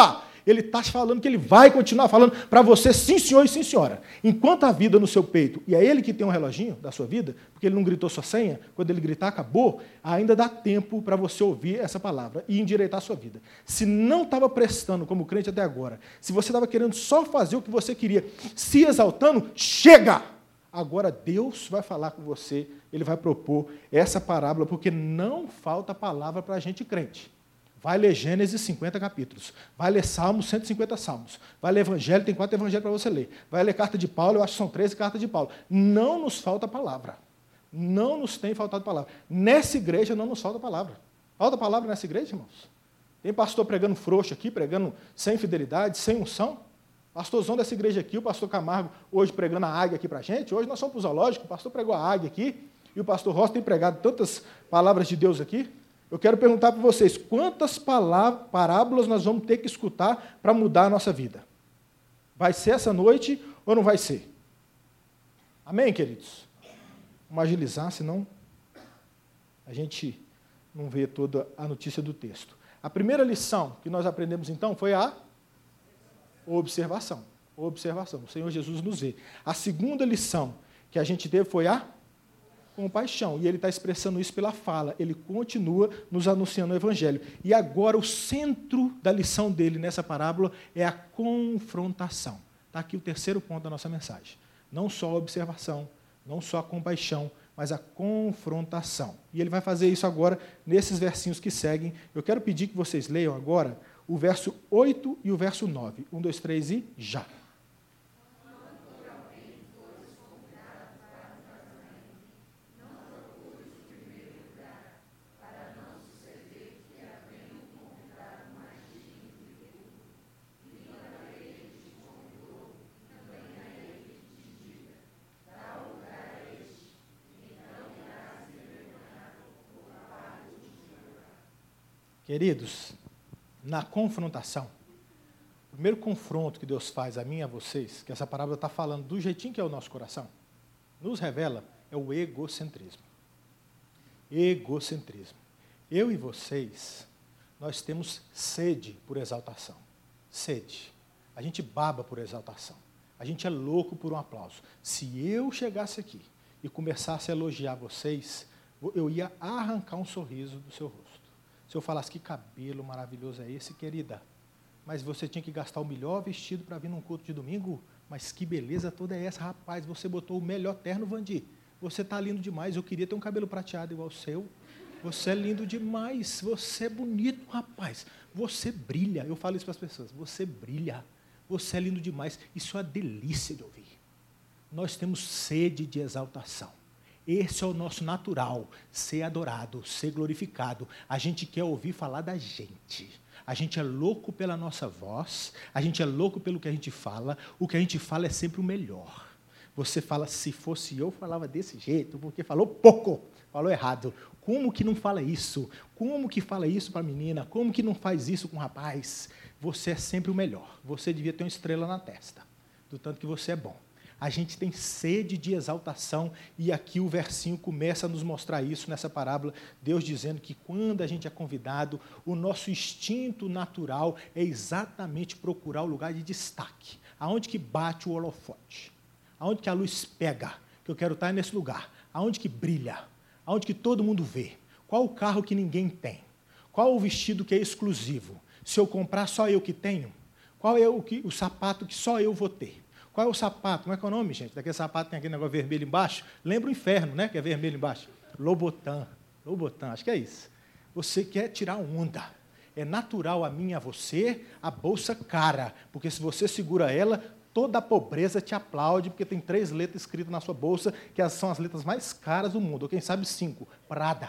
Ele está falando que ele vai continuar falando para você, sim, senhor e sim, senhora. Enquanto a vida no seu peito, e é ele que tem um reloginho da sua vida, porque ele não gritou sua senha, quando ele gritar, acabou, ainda dá tempo para você ouvir essa palavra e endireitar a sua vida. Se não estava prestando como crente até agora, se você estava querendo só fazer o que você queria, se exaltando, chega! Agora Deus vai falar com você, Ele vai propor essa parábola, porque não falta palavra para a gente crente. Vai ler Gênesis 50 capítulos, vai ler Salmos 150 salmos, vai ler Evangelho, tem 4 evangelhos para você ler, vai ler carta de Paulo, eu acho que são 13 cartas de Paulo. Não nos falta palavra, não nos tem faltado palavra. Nessa igreja não nos falta palavra. Falta palavra nessa igreja, irmãos? Tem pastor pregando frouxo aqui, pregando sem fidelidade, sem unção? Pastorzão dessa igreja aqui, o pastor Camargo, hoje pregando a águia aqui para a gente, hoje nós somos para o zoológico, o pastor pregou a águia aqui, e o pastor Ross tem pregado tantas palavras de Deus aqui. Eu quero perguntar para vocês, quantas parábolas nós vamos ter que escutar para mudar a nossa vida? Vai ser essa noite ou não vai ser? Amém, queridos? Vamos agilizar, senão a gente não vê toda a notícia do texto. A primeira lição que nós aprendemos, então, foi a observação. Observação. O Senhor Jesus nos vê. A segunda lição que a gente teve foi a compaixão. E ele está expressando isso pela fala. Ele continua nos anunciando o Evangelho. E agora o centro da lição dele nessa parábola é a confrontação. Está aqui o terceiro ponto da nossa mensagem. Não só a observação, não só a compaixão, mas a confrontação. E ele vai fazer isso agora nesses versinhos que seguem. Eu quero pedir que vocês leiam agora o verso 8 e o verso 9. 1, 2, 3 e já. Queridos, na confrontação, o primeiro confronto que Deus faz a mim e a vocês, que essa parábola está falando do jeitinho que é o nosso coração, nos revela, é o egocentrismo. Egocentrismo. Eu e vocês, nós temos sede por exaltação. Sede. A gente baba por exaltação. A gente é louco por um aplauso. Se eu chegasse aqui e começasse a elogiar vocês, eu ia arrancar um sorriso do seu rosto. Se eu falasse, que cabelo maravilhoso é esse, querida? Mas você tinha que gastar o melhor vestido para vir num culto de domingo? Mas que beleza toda é essa, rapaz? Você botou o melhor terno, Vandi. Você está lindo demais. Eu queria ter um cabelo prateado igual o seu. Você é lindo demais. Você é bonito, rapaz. Você brilha. Eu falo isso para as pessoas. Você brilha. Você é lindo demais. Isso é uma delícia de ouvir. Nós temos sede de exaltação. Esse é o nosso natural, ser adorado, ser glorificado. A gente quer ouvir falar da gente. A gente é louco pela nossa voz, a gente é louco pelo que a gente fala. O que a gente fala é sempre o melhor. Você fala, se fosse eu, falava desse jeito, porque falou pouco, falou errado. Como que não fala isso? Como que fala isso para a menina? Como que não faz isso com o rapaz? Você é sempre o melhor. Você devia ter uma estrela na testa, do tanto que você é bom. A gente tem sede de exaltação, e aqui o versinho começa a nos mostrar isso nessa parábola, Deus dizendo que quando a gente é convidado, o nosso instinto natural é exatamente procurar o lugar de destaque, aonde que bate o holofote, aonde que a luz pega, que eu quero estar nesse lugar, aonde que brilha, aonde que todo mundo vê, qual o carro que ninguém tem, qual o vestido que é exclusivo, se eu comprar só eu que tenho, qual é o sapato que só eu vou ter. Qual é o sapato? Como é que é o nome, gente? Daquele sapato tem aquele negócio vermelho embaixo. Lembra o inferno, né? Que é vermelho embaixo. Lobotan. Lobotan, acho que é isso. Você quer tirar onda. É natural a mim e a você a bolsa cara. Porque se você segura ela, toda a pobreza te aplaude, porque tem 3 letras escritas na sua bolsa, que são as letras mais caras do mundo. Ou quem sabe 5. Prada.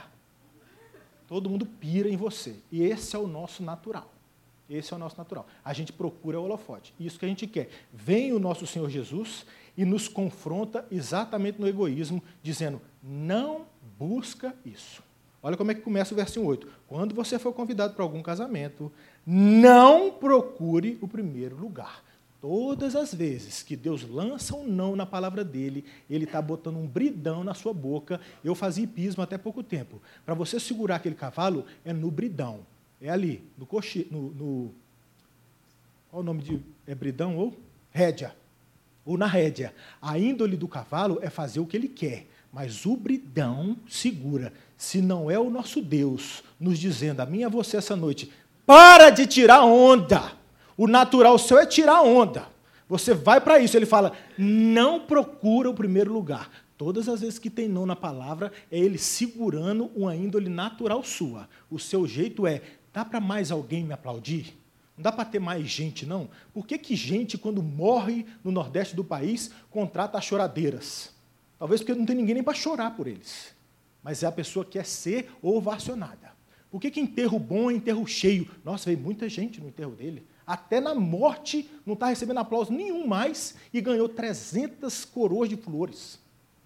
Todo mundo pira em você. E esse é o nosso natural. Esse é o nosso natural. A gente procura o holofote. Isso que a gente quer. Vem o nosso Senhor Jesus e nos confronta exatamente no egoísmo, dizendo, não busca isso. Olha como é que começa o versinho 8. Quando você for convidado para algum casamento, não procure o primeiro lugar. Todas as vezes que Deus lança um não na palavra dele, ele está botando um bridão na sua boca. Eu fazia hipismo até pouco tempo. Para você segurar aquele cavalo, é no bridão. É ali, no Qual o nome de bridão ou rédea? Ou na rédea. A índole do cavalo é fazer o que ele quer, mas o bridão segura. Se não é o nosso Deus nos dizendo, a mim e a você essa noite, para de tirar onda. O natural seu é tirar onda. Você vai para isso. Ele fala, não procura o primeiro lugar. Todas as vezes que tem não na palavra, é ele segurando uma índole natural sua. O seu jeito é, dá para mais alguém me aplaudir? Não dá para ter mais gente, não? Por que gente, quando morre no Nordeste do país, contrata choradeiras? Talvez porque não tem ninguém nem para chorar por eles. Mas é a pessoa que quer ser ovacionada. Por que enterro bom é enterro cheio? Nossa, veio muita gente no enterro dele. Até na morte não está recebendo aplauso nenhum mais e ganhou 300 coroas de flores.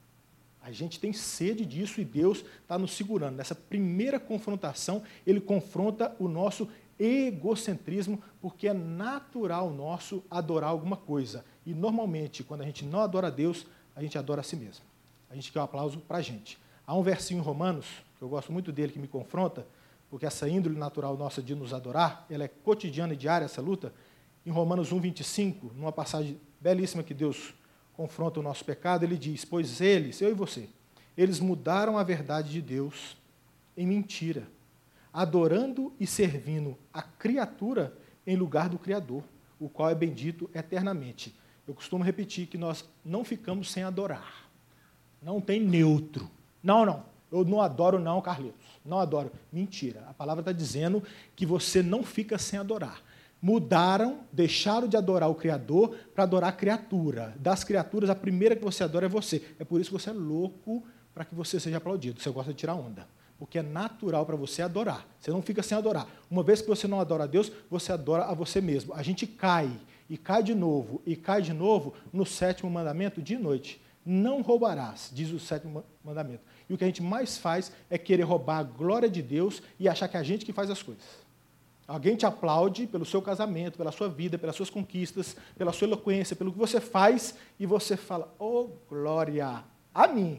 A gente tem sede disso e Deus está nos segurando. Nessa primeira confrontação, ele confronta o nosso egocentrismo, porque é natural nosso adorar alguma coisa. E, normalmente, quando a gente não adora a Deus, a gente adora a si mesmo. A gente quer um aplauso para a gente. Há um versinho em Romanos, que eu gosto muito dele, que me confronta, porque essa índole natural nossa de nos adorar, ela é cotidiana e diária, essa luta. Em Romanos 1,25, numa passagem belíssima que Deus confronta o nosso pecado, ele diz, pois eles, eu e você, eles mudaram a verdade de Deus em mentira, adorando e servindo a criatura em lugar do Criador, o qual é bendito eternamente. Eu costumo repetir que nós não ficamos sem adorar. Não tem neutro. Não. Eu não adoro não, Carlitos. Não adoro. Mentira. A palavra está dizendo que você não fica sem adorar. Mudaram, deixaram de adorar o Criador para adorar a criatura. Das criaturas, a primeira que você adora é você. É por isso que você é louco para que você seja aplaudido. Você gosta de tirar onda. Porque é natural para você adorar. Você não fica sem adorar. Uma vez que você não adora a Deus, você adora a você mesmo. A gente cai, e cai de novo, e cai de novo no 7º mandamento de noite. Não roubarás, diz o 7º mandamento. E o que a gente mais faz é querer roubar a glória de Deus e achar que é a gente que faz as coisas. Alguém te aplaude pelo seu casamento, pela sua vida, pelas suas conquistas, pela sua eloquência, pelo que você faz, e você fala, oh, glória, a mim.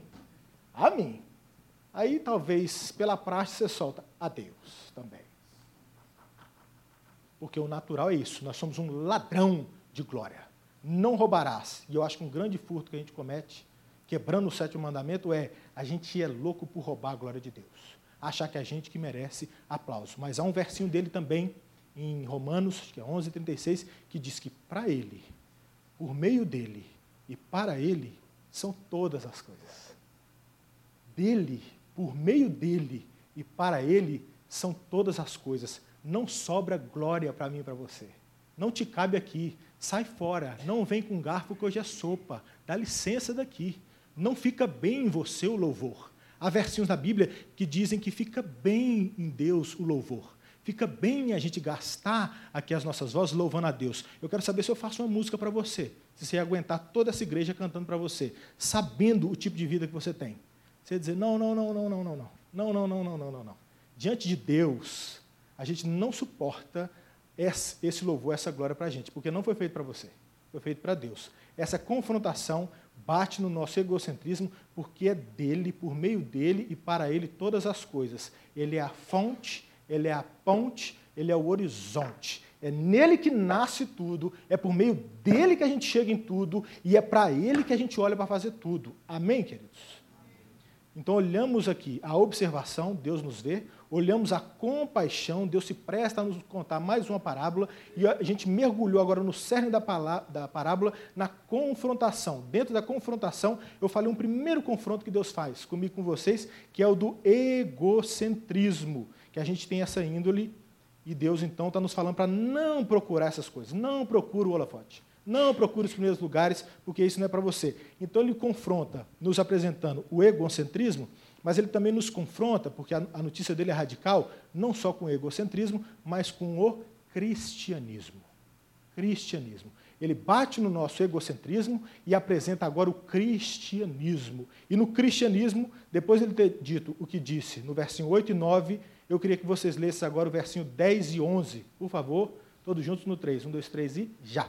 Aí, talvez, pela prática, você solta a Deus também. Porque o natural é isso, nós somos um ladrão de glória. Não roubarás. E eu acho que um grande furto que a gente comete, quebrando o 7º mandamento, é a gente é louco por roubar a glória de Deus. Achar que é a gente que merece aplauso. Mas há um versinho dele também, em Romanos, acho que é 11:36, que diz que para ele, por meio dele e para ele, são todas as coisas. Dele, por meio dele e para ele, são todas as coisas. Não sobra glória para mim e para você. Não te cabe aqui. Sai fora. Não vem com garfo que hoje é sopa. Dá licença daqui. Não fica bem em você o louvor. Há versinhos na Bíblia que dizem que fica bem em Deus o louvor. Fica bem a gente gastar aqui as nossas vozes louvando a Deus. Eu quero saber se eu faço uma música para você. Se você ia aguentar toda essa igreja cantando para você, sabendo o tipo de vida que você tem. Você ia dizer, não. Diante de Deus, a gente não suporta esse louvor, essa glória para a gente, porque não foi feito para você, foi feito para Deus. Essa confrontação bate no nosso egocentrismo, porque é dele, por meio dele e para ele todas as coisas. Ele é a fonte, ele é a ponte, ele é o horizonte. É nele que nasce tudo, é por meio dele que a gente chega em tudo e é para ele que a gente olha para fazer tudo. Amém, queridos? Então, olhamos aqui a observação, Deus nos vê, olhamos a compaixão, Deus se presta a nos contar mais uma parábola, e a gente mergulhou agora no cerne da parábola, na confrontação. Dentro da confrontação, eu falei um primeiro confronto que Deus faz comigo e com vocês, que é o do egocentrismo, que a gente tem essa índole, e Deus, então, está nos falando para não procurar essas coisas, não procura o holofote. Não procure os primeiros lugares, porque isso não é para você. Então, ele confronta, nos apresentando o egocentrismo, mas ele também nos confronta, porque a notícia dele é radical, não só com o egocentrismo, mas com o cristianismo. Cristianismo. Ele bate no nosso egocentrismo e apresenta agora o cristianismo. E no cristianismo, depois de ele ter dito o que disse no versinho 8 e 9, eu queria que vocês lessem agora o versinho 10 e 11. Por favor, todos juntos no 3. 1, 2, 3 e já!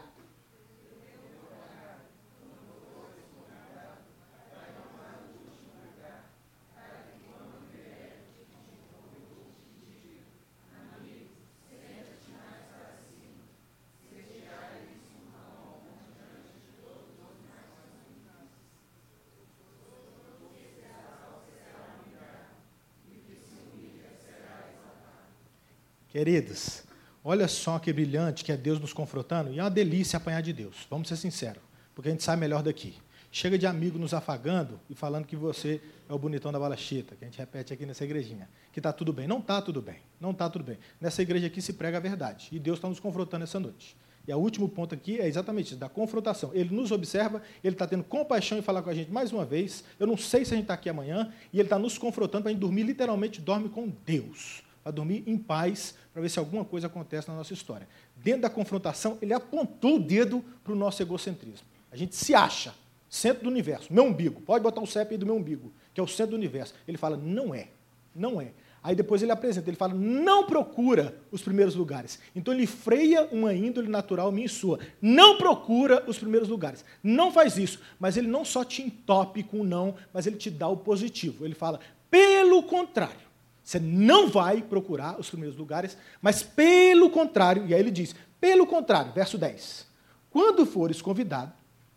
Queridos, olha só que brilhante que é Deus nos confrontando, e é uma delícia apanhar de Deus, vamos ser sinceros, porque a gente sai melhor daqui. Chega de amigo nos afagando e falando que você é o bonitão da balachita, que a gente repete aqui nessa igrejinha, que está tudo bem. Não está tudo bem, não está tudo bem. Nessa igreja aqui se prega a verdade, e Deus está nos confrontando essa noite. E o último ponto aqui é exatamente isso, da confrontação. Ele nos observa, ele está tendo compaixão em falar com a gente mais uma vez. Eu não sei se a gente está aqui amanhã, e ele está nos confrontando para a gente dormir, literalmente dorme com Deus, para dormir em paz, para ver se alguma coisa acontece na nossa história. Dentro da confrontação, ele apontou o dedo para o nosso egocentrismo. A gente se acha centro do universo, meu umbigo, pode botar um CEP aí do meu umbigo, que é o centro do universo. Ele fala, não é, não é. Aí depois ele apresenta, ele fala, não procura os primeiros lugares. Então ele freia uma índole natural minha e sua. Não procura os primeiros lugares. Não faz isso. Mas ele não só te entope com o não, mas ele te dá o positivo. Ele fala, pelo contrário, você não vai procurar os primeiros lugares, mas pelo contrário, e aí ele diz, pelo contrário, verso 10, quando fores convidado,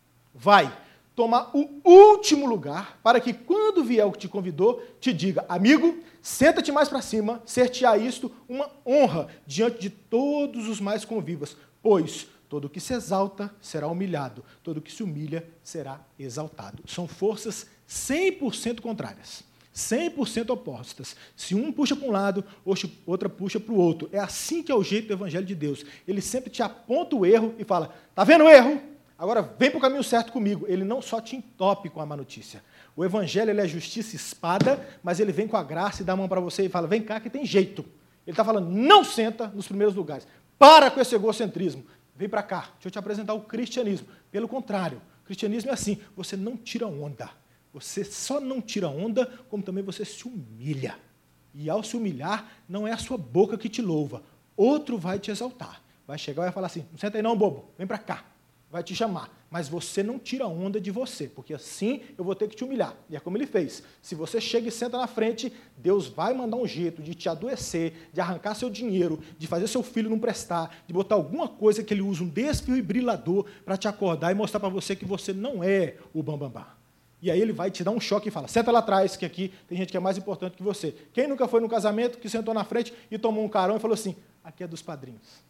vai tomar o último lugar, para que quando vier o que te convidou, te diga, amigo, senta-te mais para cima, ser-te-á isto uma honra diante de todos os mais convivas, pois todo o que se exalta será humilhado, todo o que se humilha será exaltado. São forças 100% contrárias, 100% opostas. Se um puxa para um lado, outra puxa para o outro. É assim que é o jeito do Evangelho de Deus. Ele sempre te aponta o erro e fala, está vendo o erro? Agora, vem para o caminho certo comigo. Ele não só te entope com a má notícia. O Evangelho ele é justiça e espada, mas ele vem com a graça e dá a mão para você e fala, vem cá que tem jeito. Ele está falando, não senta nos primeiros lugares. Para com esse egocentrismo. Vem para cá, deixa eu te apresentar o cristianismo. Pelo contrário, o cristianismo é assim, você não tira onda. Você só não tira onda, como também você se humilha. E ao se humilhar, não é a sua boca que te louva. Outro vai te exaltar. Vai chegar e vai falar assim, não senta aí não, bobo, vem para cá. Vai te chamar, mas você não tira onda de você, porque assim eu vou ter que te humilhar. E é como ele fez. Se você chega e senta na frente, Deus vai mandar um jeito de te adoecer, de arrancar seu dinheiro, de fazer seu filho não prestar, de botar alguma coisa que ele usa um desfibrilador para te acordar e mostrar para você que você não é o bambambam. E aí ele vai te dar um choque e fala, senta lá atrás, que aqui tem gente que é mais importante que você. Quem nunca foi no casamento, que sentou na frente e tomou um carão e falou assim, aqui é dos padrinhos.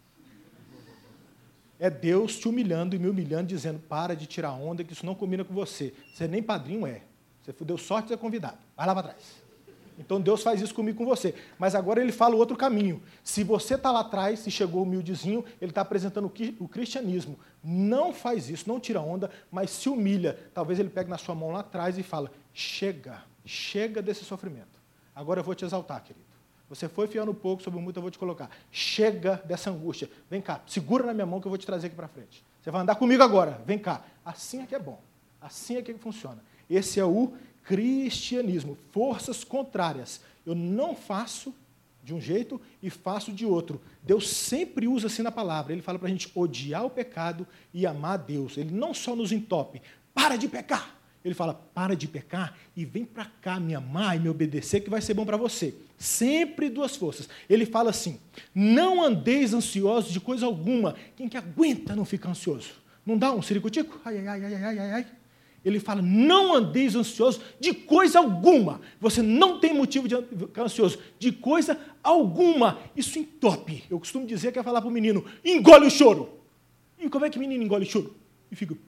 É Deus te humilhando e me humilhando, dizendo, para de tirar onda, que isso não combina com você. Você nem padrinho é. Você deu sorte de ser convidado. Vai lá para trás. Então Deus faz isso comigo com você. Mas agora ele fala o outro caminho. Se você está lá atrás, se chegou humildezinho, ele está apresentando o cristianismo. Não faz isso, não tira onda, mas se humilha. Talvez ele pegue na sua mão lá atrás e fala, chega desse sofrimento. Agora eu vou te exaltar, querido. Você foi fiando pouco, sobre muito eu vou te colocar. Chega dessa angústia. Vem cá, segura na minha mão que eu vou te trazer aqui para frente. Você vai andar comigo agora. Vem cá. Assim é que é bom. Assim é que funciona. Esse é o cristianismo. Forças contrárias. Eu não faço de um jeito e faço de outro. Deus sempre usa assim na palavra. Ele fala para a gente odiar o pecado e amar a Deus. Ele não só nos entope. Para de pecar. Ele fala, para de pecar e vem para cá me amar e me obedecer, que vai ser bom para você. Sempre duas forças. Ele fala assim, não andeis ansiosos de coisa alguma. Quem que aguenta não fica ansioso? Não dá um ciricutico? Ai, ai, ai, ai, ai, ai, ai. Ele fala, não andeis ansiosos de coisa alguma. Você não tem motivo de ficar ansioso. De coisa alguma. Isso entope. Eu costumo dizer que é falar para o menino, engole o choro. E como é que o menino engole o choro? E fica,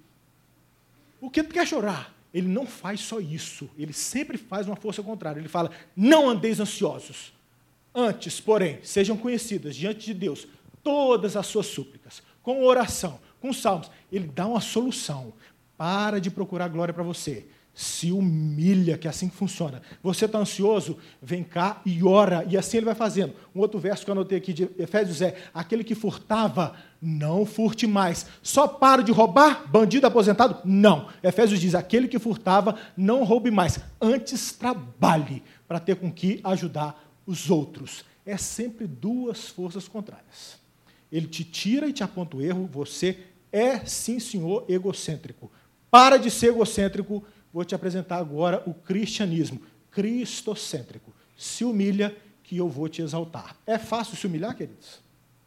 por que tu quer chorar? Ele não faz só isso, ele sempre faz uma força contrária. Ele fala, não andeis ansiosos. Antes, porém, sejam conhecidas diante de Deus todas as suas súplicas, com oração, com salmos. Ele dá uma solução. Para de procurar glória para você. Se humilha, que é assim que funciona. Você está ansioso? Vem cá e ora. E assim ele vai fazendo. Um outro verso que eu anotei aqui de Efésios é, aquele que furtava, não furte mais. Só para de roubar? Bandido aposentado? Não. Efésios diz, aquele que furtava, não roube mais. Antes trabalhe para ter com que ajudar os outros. É sempre duas forças contrárias. Ele te tira e te aponta o erro. Você é, sim, senhor, egocêntrico. Para de ser egocêntrico. Vou te apresentar agora o cristianismo, cristocêntrico. Se humilha que eu vou te exaltar. É fácil se humilhar, queridos?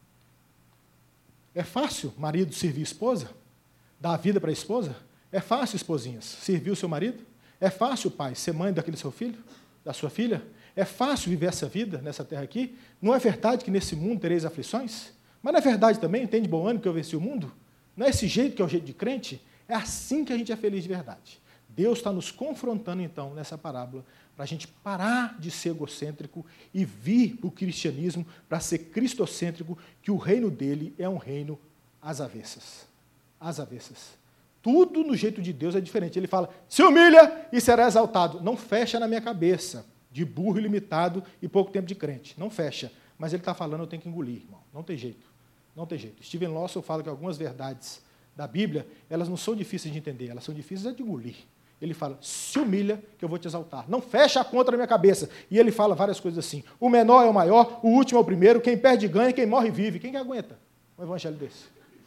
É fácil, marido, servir esposa? Dar a vida para a esposa? É fácil, esposinhas, servir o seu marido? É fácil, pai, ser mãe daquele seu filho, da sua filha? É fácil viver essa vida nessa terra aqui? Não é verdade que nesse mundo tereis aflições? Mas não é verdade também, tem de bom ânimo que eu venci o mundo? Não é esse jeito que é o jeito de crente? É assim que a gente é feliz de verdade. Deus está nos confrontando, então, nessa parábola, para a gente parar de ser egocêntrico e vir para o cristianismo, para ser cristocêntrico, que o reino dele é um reino às avessas. Às avessas. Tudo no jeito de Deus é diferente. Ele fala, se humilha e será exaltado. Não fecha na minha cabeça, de burro ilimitado e pouco tempo de crente. Não fecha. Mas ele está falando, eu tenho que engolir, irmão. Não tem jeito. Não tem jeito. Steven Lawson fala que algumas verdades da Bíblia, elas não são difíceis de entender, elas são difíceis de engolir. Ele fala, se humilha que eu vou te exaltar. Não fecha a conta na minha cabeça. E ele fala várias coisas assim. O menor é o maior, o último é o primeiro, quem perde ganha, quem morre vive. Quem que aguenta um evangelho desse?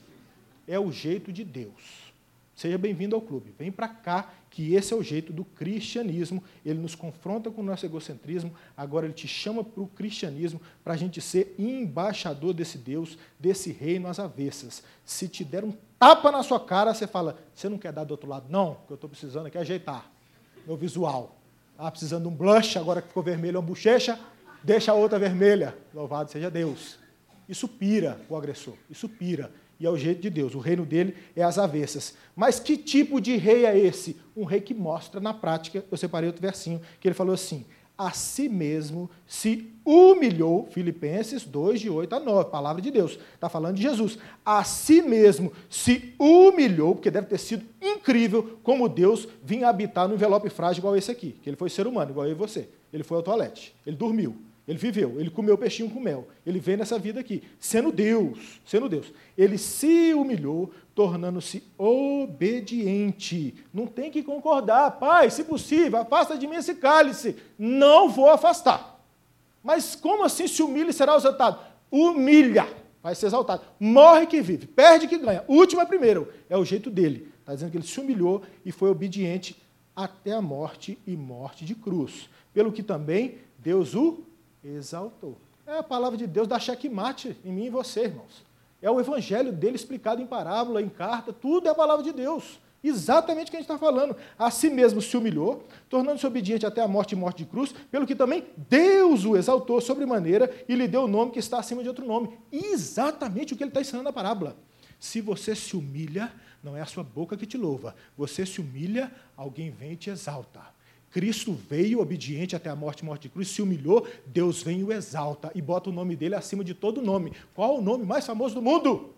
É o jeito de Deus. Seja bem-vindo ao clube. Vem para cá, que esse é o jeito do cristianismo. Ele nos confronta com o nosso egocentrismo. Agora ele te chama para o cristianismo, para a gente ser embaixador desse Deus, desse reino às avessas. Se te der um tapa na sua cara, você fala, você não quer dar do outro lado? Não, o que eu estou precisando aqui é ajeitar meu visual. Estava precisando de um blush, agora que ficou vermelho uma bochecha, deixa a outra vermelha. Louvado seja Deus. Isso pira o agressor, isso pira. E é o jeito de Deus, o reino dele é às avessas. Mas que tipo de rei é esse? Um rei que mostra na prática, eu separei outro versinho, que ele falou assim, a si mesmo se humilhou, Filipenses 2, de 8 a 9, palavra de Deus, está falando de Jesus. A si mesmo se humilhou, porque deve ter sido incrível como Deus vinha habitar no envelope frágil igual esse aqui, que ele foi ser humano, igual eu e você. Ele foi ao toalete, ele dormiu. Ele viveu, ele comeu peixinho com mel. Ele veio nessa vida aqui, sendo Deus, sendo Deus. Ele se humilhou, tornando-se obediente. Não tem que concordar. Pai, se possível, afasta de mim esse cálice. Não vou afastar. Mas como assim se humilha e será exaltado? Humilha, vai ser exaltado. Morre que vive, perde que ganha. Último é primeiro. É o jeito dele. Está dizendo que ele se humilhou e foi obediente até a morte e morte de cruz. Pelo que também Deus o exaltou. É a palavra de Deus, dá checkmate em mim e você, irmãos. É o evangelho dele explicado em parábola, em carta, tudo é a palavra de Deus. Exatamente o que a gente está falando. A si mesmo se humilhou, tornando-se obediente até a morte e morte de cruz, pelo que também Deus o exaltou sobremaneira e lhe deu o nome que está acima de outro nome. Exatamente o que ele está ensinando na parábola. Se você se humilha, não é a sua boca que te louva. Você se humilha, alguém vem e te exalta. Cristo veio obediente até a morte e morte de cruz, se humilhou, Deus vem e o exalta e bota o nome dele acima de todo nome. Qual o nome mais famoso do mundo?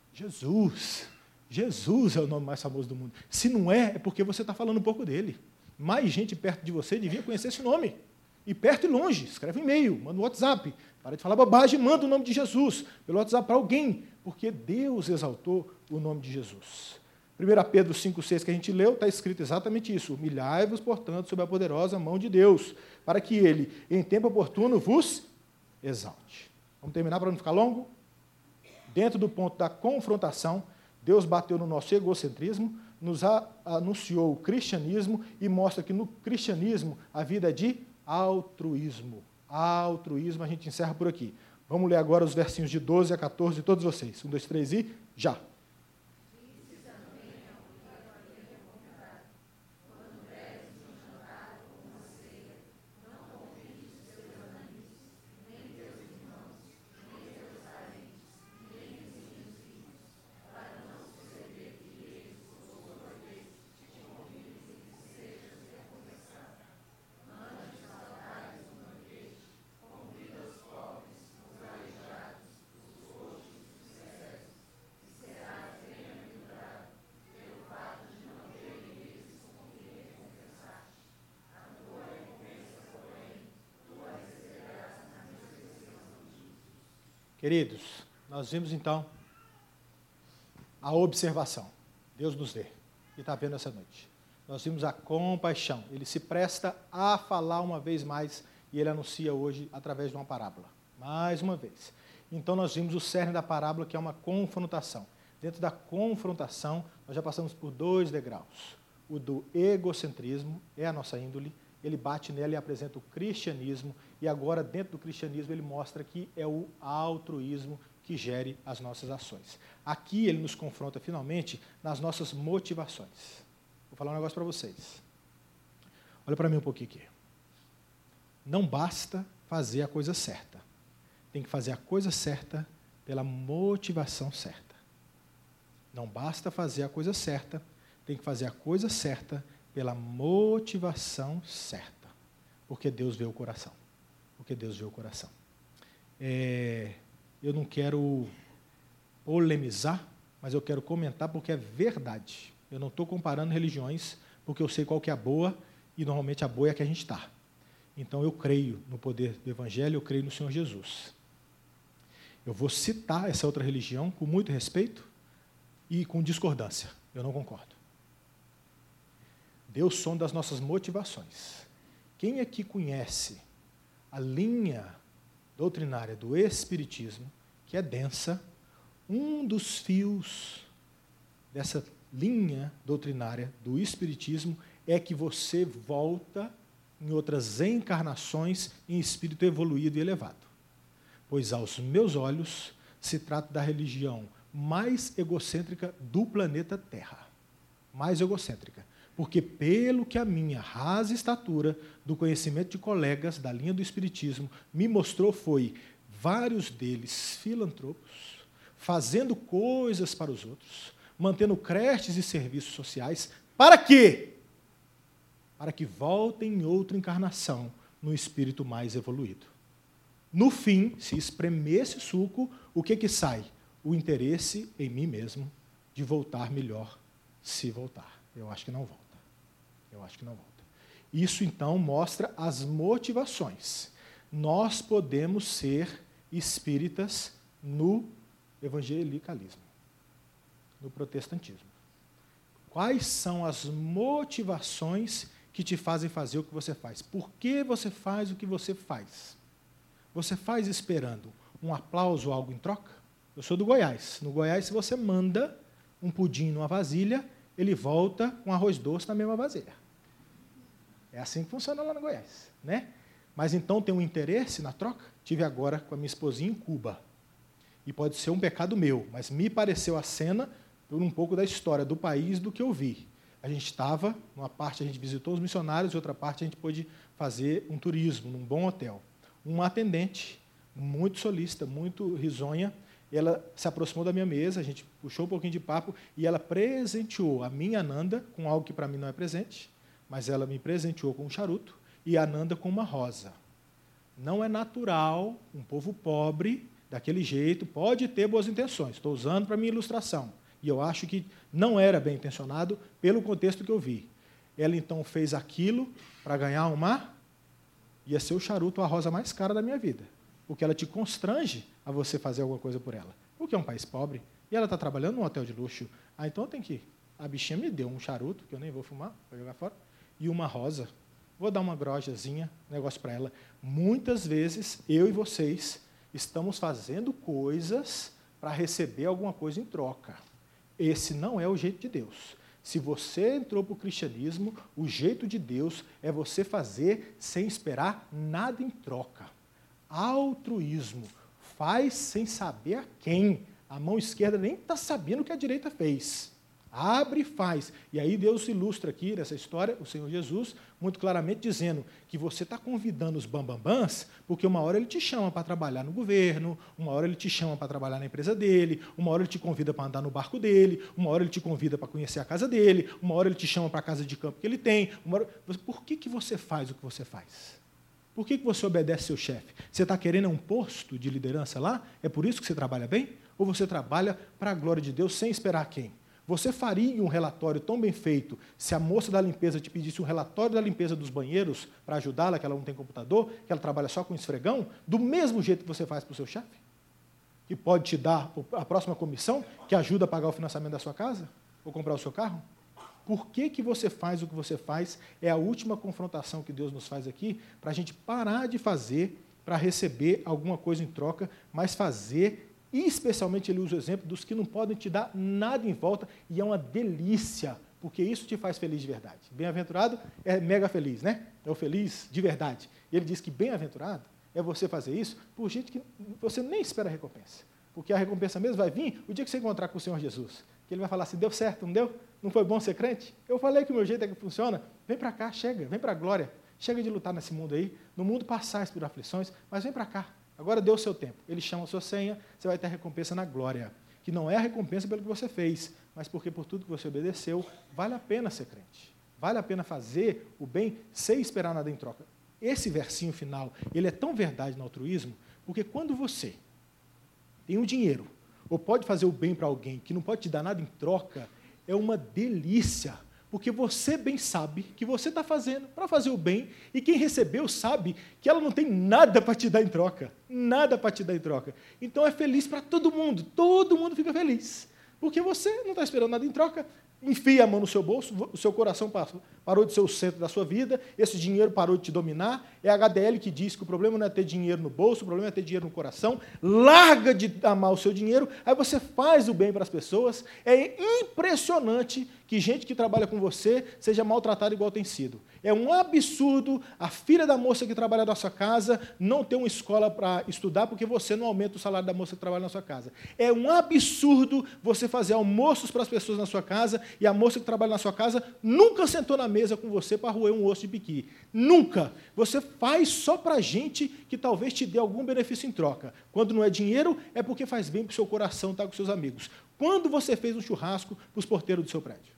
Jesus. Jesus é o nome mais famoso do mundo. Se não é, é porque você está falando um pouco dele. Mais gente perto de você devia conhecer esse nome. E perto e longe, escreve um e-mail, manda um WhatsApp. Para de falar bobagem, manda o nome de Jesus pelo WhatsApp para alguém, porque Deus exaltou o nome de Jesus. 1 Pedro 5,6 que a gente leu, está escrito exatamente isso. Humilhai-vos, portanto, sob a poderosa mão de Deus, para que ele, em tempo oportuno, vos exalte. Vamos terminar para não ficar longo? Dentro do ponto da confrontação, Deus bateu no nosso egocentrismo, nos anunciou o cristianismo e mostra que no cristianismo a vida é de altruísmo. Altruísmo, a gente encerra por aqui. Vamos ler agora os versinhos de 12 a 14 de todos vocês. 1, 2, 3 e já. Queridos, nós vimos então a observação. Deus nos vê e está vendo essa noite. Nós vimos a compaixão. Ele se presta a falar uma vez mais e ele anuncia hoje através de uma parábola. Mais uma vez. Então nós vimos o cerne da parábola, que é uma confrontação. Dentro da confrontação, nós já passamos por 2 degraus. O do egocentrismo, é a nossa índole, ele bate nela e apresenta o cristianismo, e agora, dentro do cristianismo, ele mostra que é o altruísmo que gere as nossas ações. Aqui ele nos confronta, finalmente, nas nossas motivações. Vou falar um negócio para vocês. Olha para mim um pouquinho aqui. não basta fazer a coisa certa. Tem que fazer a coisa certa pela motivação certa. Não basta fazer a coisa certa, tem que fazer a coisa certa pela motivação certa. Porque Deus vê o coração. Porque Deus vê o coração. Eu não quero polemizar, mas eu quero comentar porque é verdade. Eu não estou comparando religiões, porque eu sei qual que é a boa, e normalmente a boa é a que a gente está. Então eu creio no poder do Evangelho, eu creio no Senhor Jesus. Eu vou citar essa outra religião com muito respeito e com discordância. Eu não concordo. Deus sonda as nossas motivações. Quem aqui conhece a linha doutrinária do Espiritismo, que é densa, um dos fios dessa linha doutrinária do Espiritismo é que você volta em outras encarnações em espírito evoluído e elevado. Pois aos meus olhos se trata da religião mais egocêntrica do planeta Terra. Mais egocêntrica. Porque pelo que a minha rasa estatura do conhecimento de colegas da linha do Espiritismo me mostrou foi vários deles filantropos, fazendo coisas para os outros, mantendo creches e serviços sociais. Para quê? Para que voltem em outra encarnação no espírito mais evoluído. No fim, se espremer esse suco, o que sai? O interesse em mim mesmo de voltar melhor, se voltar. Eu acho que não volta. Eu acho que não volta. Isso, então, mostra as motivações. Nós podemos ser espíritas no evangelicalismo, no protestantismo. Quais são as motivações que te fazem fazer o que você faz? Por que você faz o que você faz? Você faz esperando um aplauso ou algo em troca? Eu sou do Goiás. No Goiás, se você manda um pudim numa vasilha, ele volta com arroz doce na mesma vasilha. É assim que funciona lá no Goiás, né? Mas então tem um interesse na troca? Tive agora com a minha esposinha em Cuba. E pode ser um pecado meu, mas me pareceu a cena por um pouco da história do país do que eu vi. A gente estava, numa parte a gente visitou os missionários, outra parte a gente pôde fazer um turismo num bom hotel. Uma atendente, muito solícita, muito risonha, ela se aproximou da minha mesa, a gente puxou um pouquinho de papo e ela presenteou a minha Nanda com algo que para mim não é presente, mas ela me presenteou com um charuto e a Nanda com uma rosa. Não é natural um povo pobre, daquele jeito, pode ter boas intenções, estou usando para minha ilustração, e eu acho que não era bem intencionado pelo contexto que eu vi. Ela então fez aquilo para ganhar ia ser o charuto, a rosa mais cara da minha vida, porque ela te constrange a você fazer alguma coisa por ela, porque é um país pobre, e ela está trabalhando num hotel de luxo, então tem que... A bichinha me deu um charuto, que eu nem vou fumar, vou jogar fora, e uma rosa, vou dar uma grojazinha, negócio para ela. Muitas vezes, eu e vocês estamos fazendo coisas para receber alguma coisa em troca. Esse não é o jeito de Deus. Se você entrou para o cristianismo, o jeito de Deus é você fazer sem esperar nada em troca. Altruísmo. Faz sem saber a quem. A mão esquerda nem está sabendo o que a direita fez. Abre e faz. E aí Deus ilustra aqui nessa história, o Senhor Jesus, muito claramente dizendo que você está convidando os bambambãs, porque uma hora ele te chama para trabalhar no governo, uma hora ele te chama para trabalhar na empresa dele, uma hora ele te convida para andar no barco dele, uma hora ele te convida para conhecer a casa dele, uma hora ele te chama para a casa de campo que ele tem. Por que você faz o que você faz? Por que você obedece seu chefe? Você está querendo um posto de liderança lá? É por isso que você trabalha bem? Ou você trabalha para a glória de Deus sem esperar quem? Você faria um relatório tão bem feito se a moça da limpeza te pedisse um relatório da limpeza dos banheiros para ajudá-la, que ela não tem computador, que ela trabalha só com esfregão, do mesmo jeito que você faz para o seu chefe? Que pode te dar a próxima comissão, que ajuda a pagar o financiamento da sua casa? Ou comprar o seu carro? Por que você faz o que você faz? É a última confrontação que Deus nos faz aqui, para a gente parar de fazer para receber alguma coisa em troca, mas fazer. E, especialmente, ele usa o exemplo dos que não podem te dar nada em volta, e é uma delícia, porque isso te faz feliz de verdade. Bem-aventurado é mega feliz, né? É o feliz de verdade. E ele diz que bem-aventurado é você fazer isso por gente que você nem espera a recompensa. Porque a recompensa mesmo vai vir o dia que você encontrar com o Senhor Jesus. Que ele vai falar assim, deu certo, não deu? Não foi bom ser crente? Eu falei que o meu jeito é que funciona. Vem para cá, chega, vem para a glória. Chega de lutar nesse mundo aí, no mundo passais por aflições, mas vem para cá. Agora deu o seu tempo. Ele chama a sua senha, você vai ter a recompensa na glória. Que não é a recompensa pelo que você fez, mas porque por tudo que você obedeceu, vale a pena ser crente. Vale a pena fazer o bem sem esperar nada em troca. Esse versinho final, ele é tão verdade no altruísmo, porque quando você tem um dinheiro, ou pode fazer o bem para alguém que não pode te dar nada em troca, é uma delícia. Porque você bem sabe que você está fazendo para fazer o bem, e quem recebeu sabe que ela não tem nada para te dar em troca. Nada para te dar em troca. Então é feliz para todo mundo fica feliz. Porque você não está esperando nada em troca, enfia a mão no seu bolso, o seu coração parou de ser o centro da sua vida, esse dinheiro parou de te dominar, é a HDL que diz que o problema não é ter dinheiro no bolso, o problema é ter dinheiro no coração, larga de amar o seu dinheiro, aí você faz o bem para as pessoas, é impressionante que gente que trabalha com você seja maltratada igual tem sido. É um absurdo a filha da moça que trabalha na sua casa não ter uma escola para estudar porque você não aumenta o salário da moça que trabalha na sua casa. É um absurdo você fazer almoços para as pessoas na sua casa e a moça que trabalha na sua casa nunca sentou na mesa com você para roer um osso de piqui. Nunca. Você faz só para gente que talvez te dê algum benefício em troca. Quando não é dinheiro, é porque faz bem para o seu coração estar com seus amigos. Quando você fez um churrasco para os porteiros do seu prédio?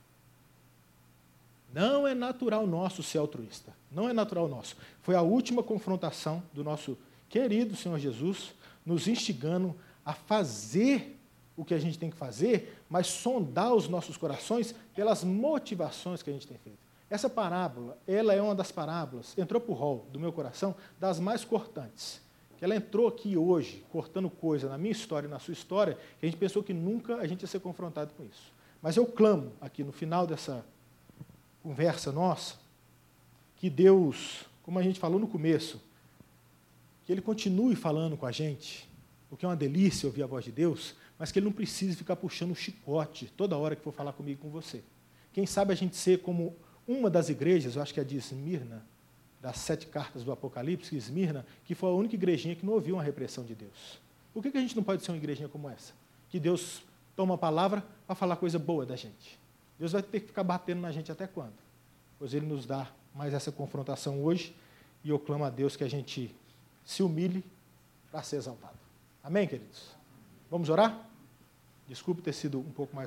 Não é natural nosso ser altruísta. Não é natural nosso. Foi a última confrontação do nosso querido Senhor Jesus, nos instigando a fazer o que a gente tem que fazer, mas sondar os nossos corações pelas motivações que a gente tem feito. Essa parábola, ela é uma das parábolas, entrou para o rol do meu coração, das mais cortantes. Ela entrou aqui hoje, cortando coisa na minha história e na sua história, que a gente pensou que nunca a gente ia ser confrontado com isso. Mas eu clamo aqui no final dessa conversa nossa, que Deus, como a gente falou no começo, que Ele continue falando com a gente, porque é uma delícia ouvir a voz de Deus, mas que Ele não precise ficar puxando um chicote toda hora que for falar comigo e com você. Quem sabe a gente ser como uma das igrejas, eu acho que é de Esmirna, das 7 cartas do Apocalipse, Esmirna, que foi a única igrejinha que não ouviu uma repressão de Deus. Por que a gente não pode ser uma igrejinha como essa? Que Deus toma a palavra para falar coisa boa da gente. Deus vai ter que ficar batendo na gente até quando? Pois Ele nos dá mais essa confrontação hoje, e eu clamo a Deus que a gente se humilhe para ser exaltado. Amém, queridos? Vamos orar? Desculpe ter sido um pouco mais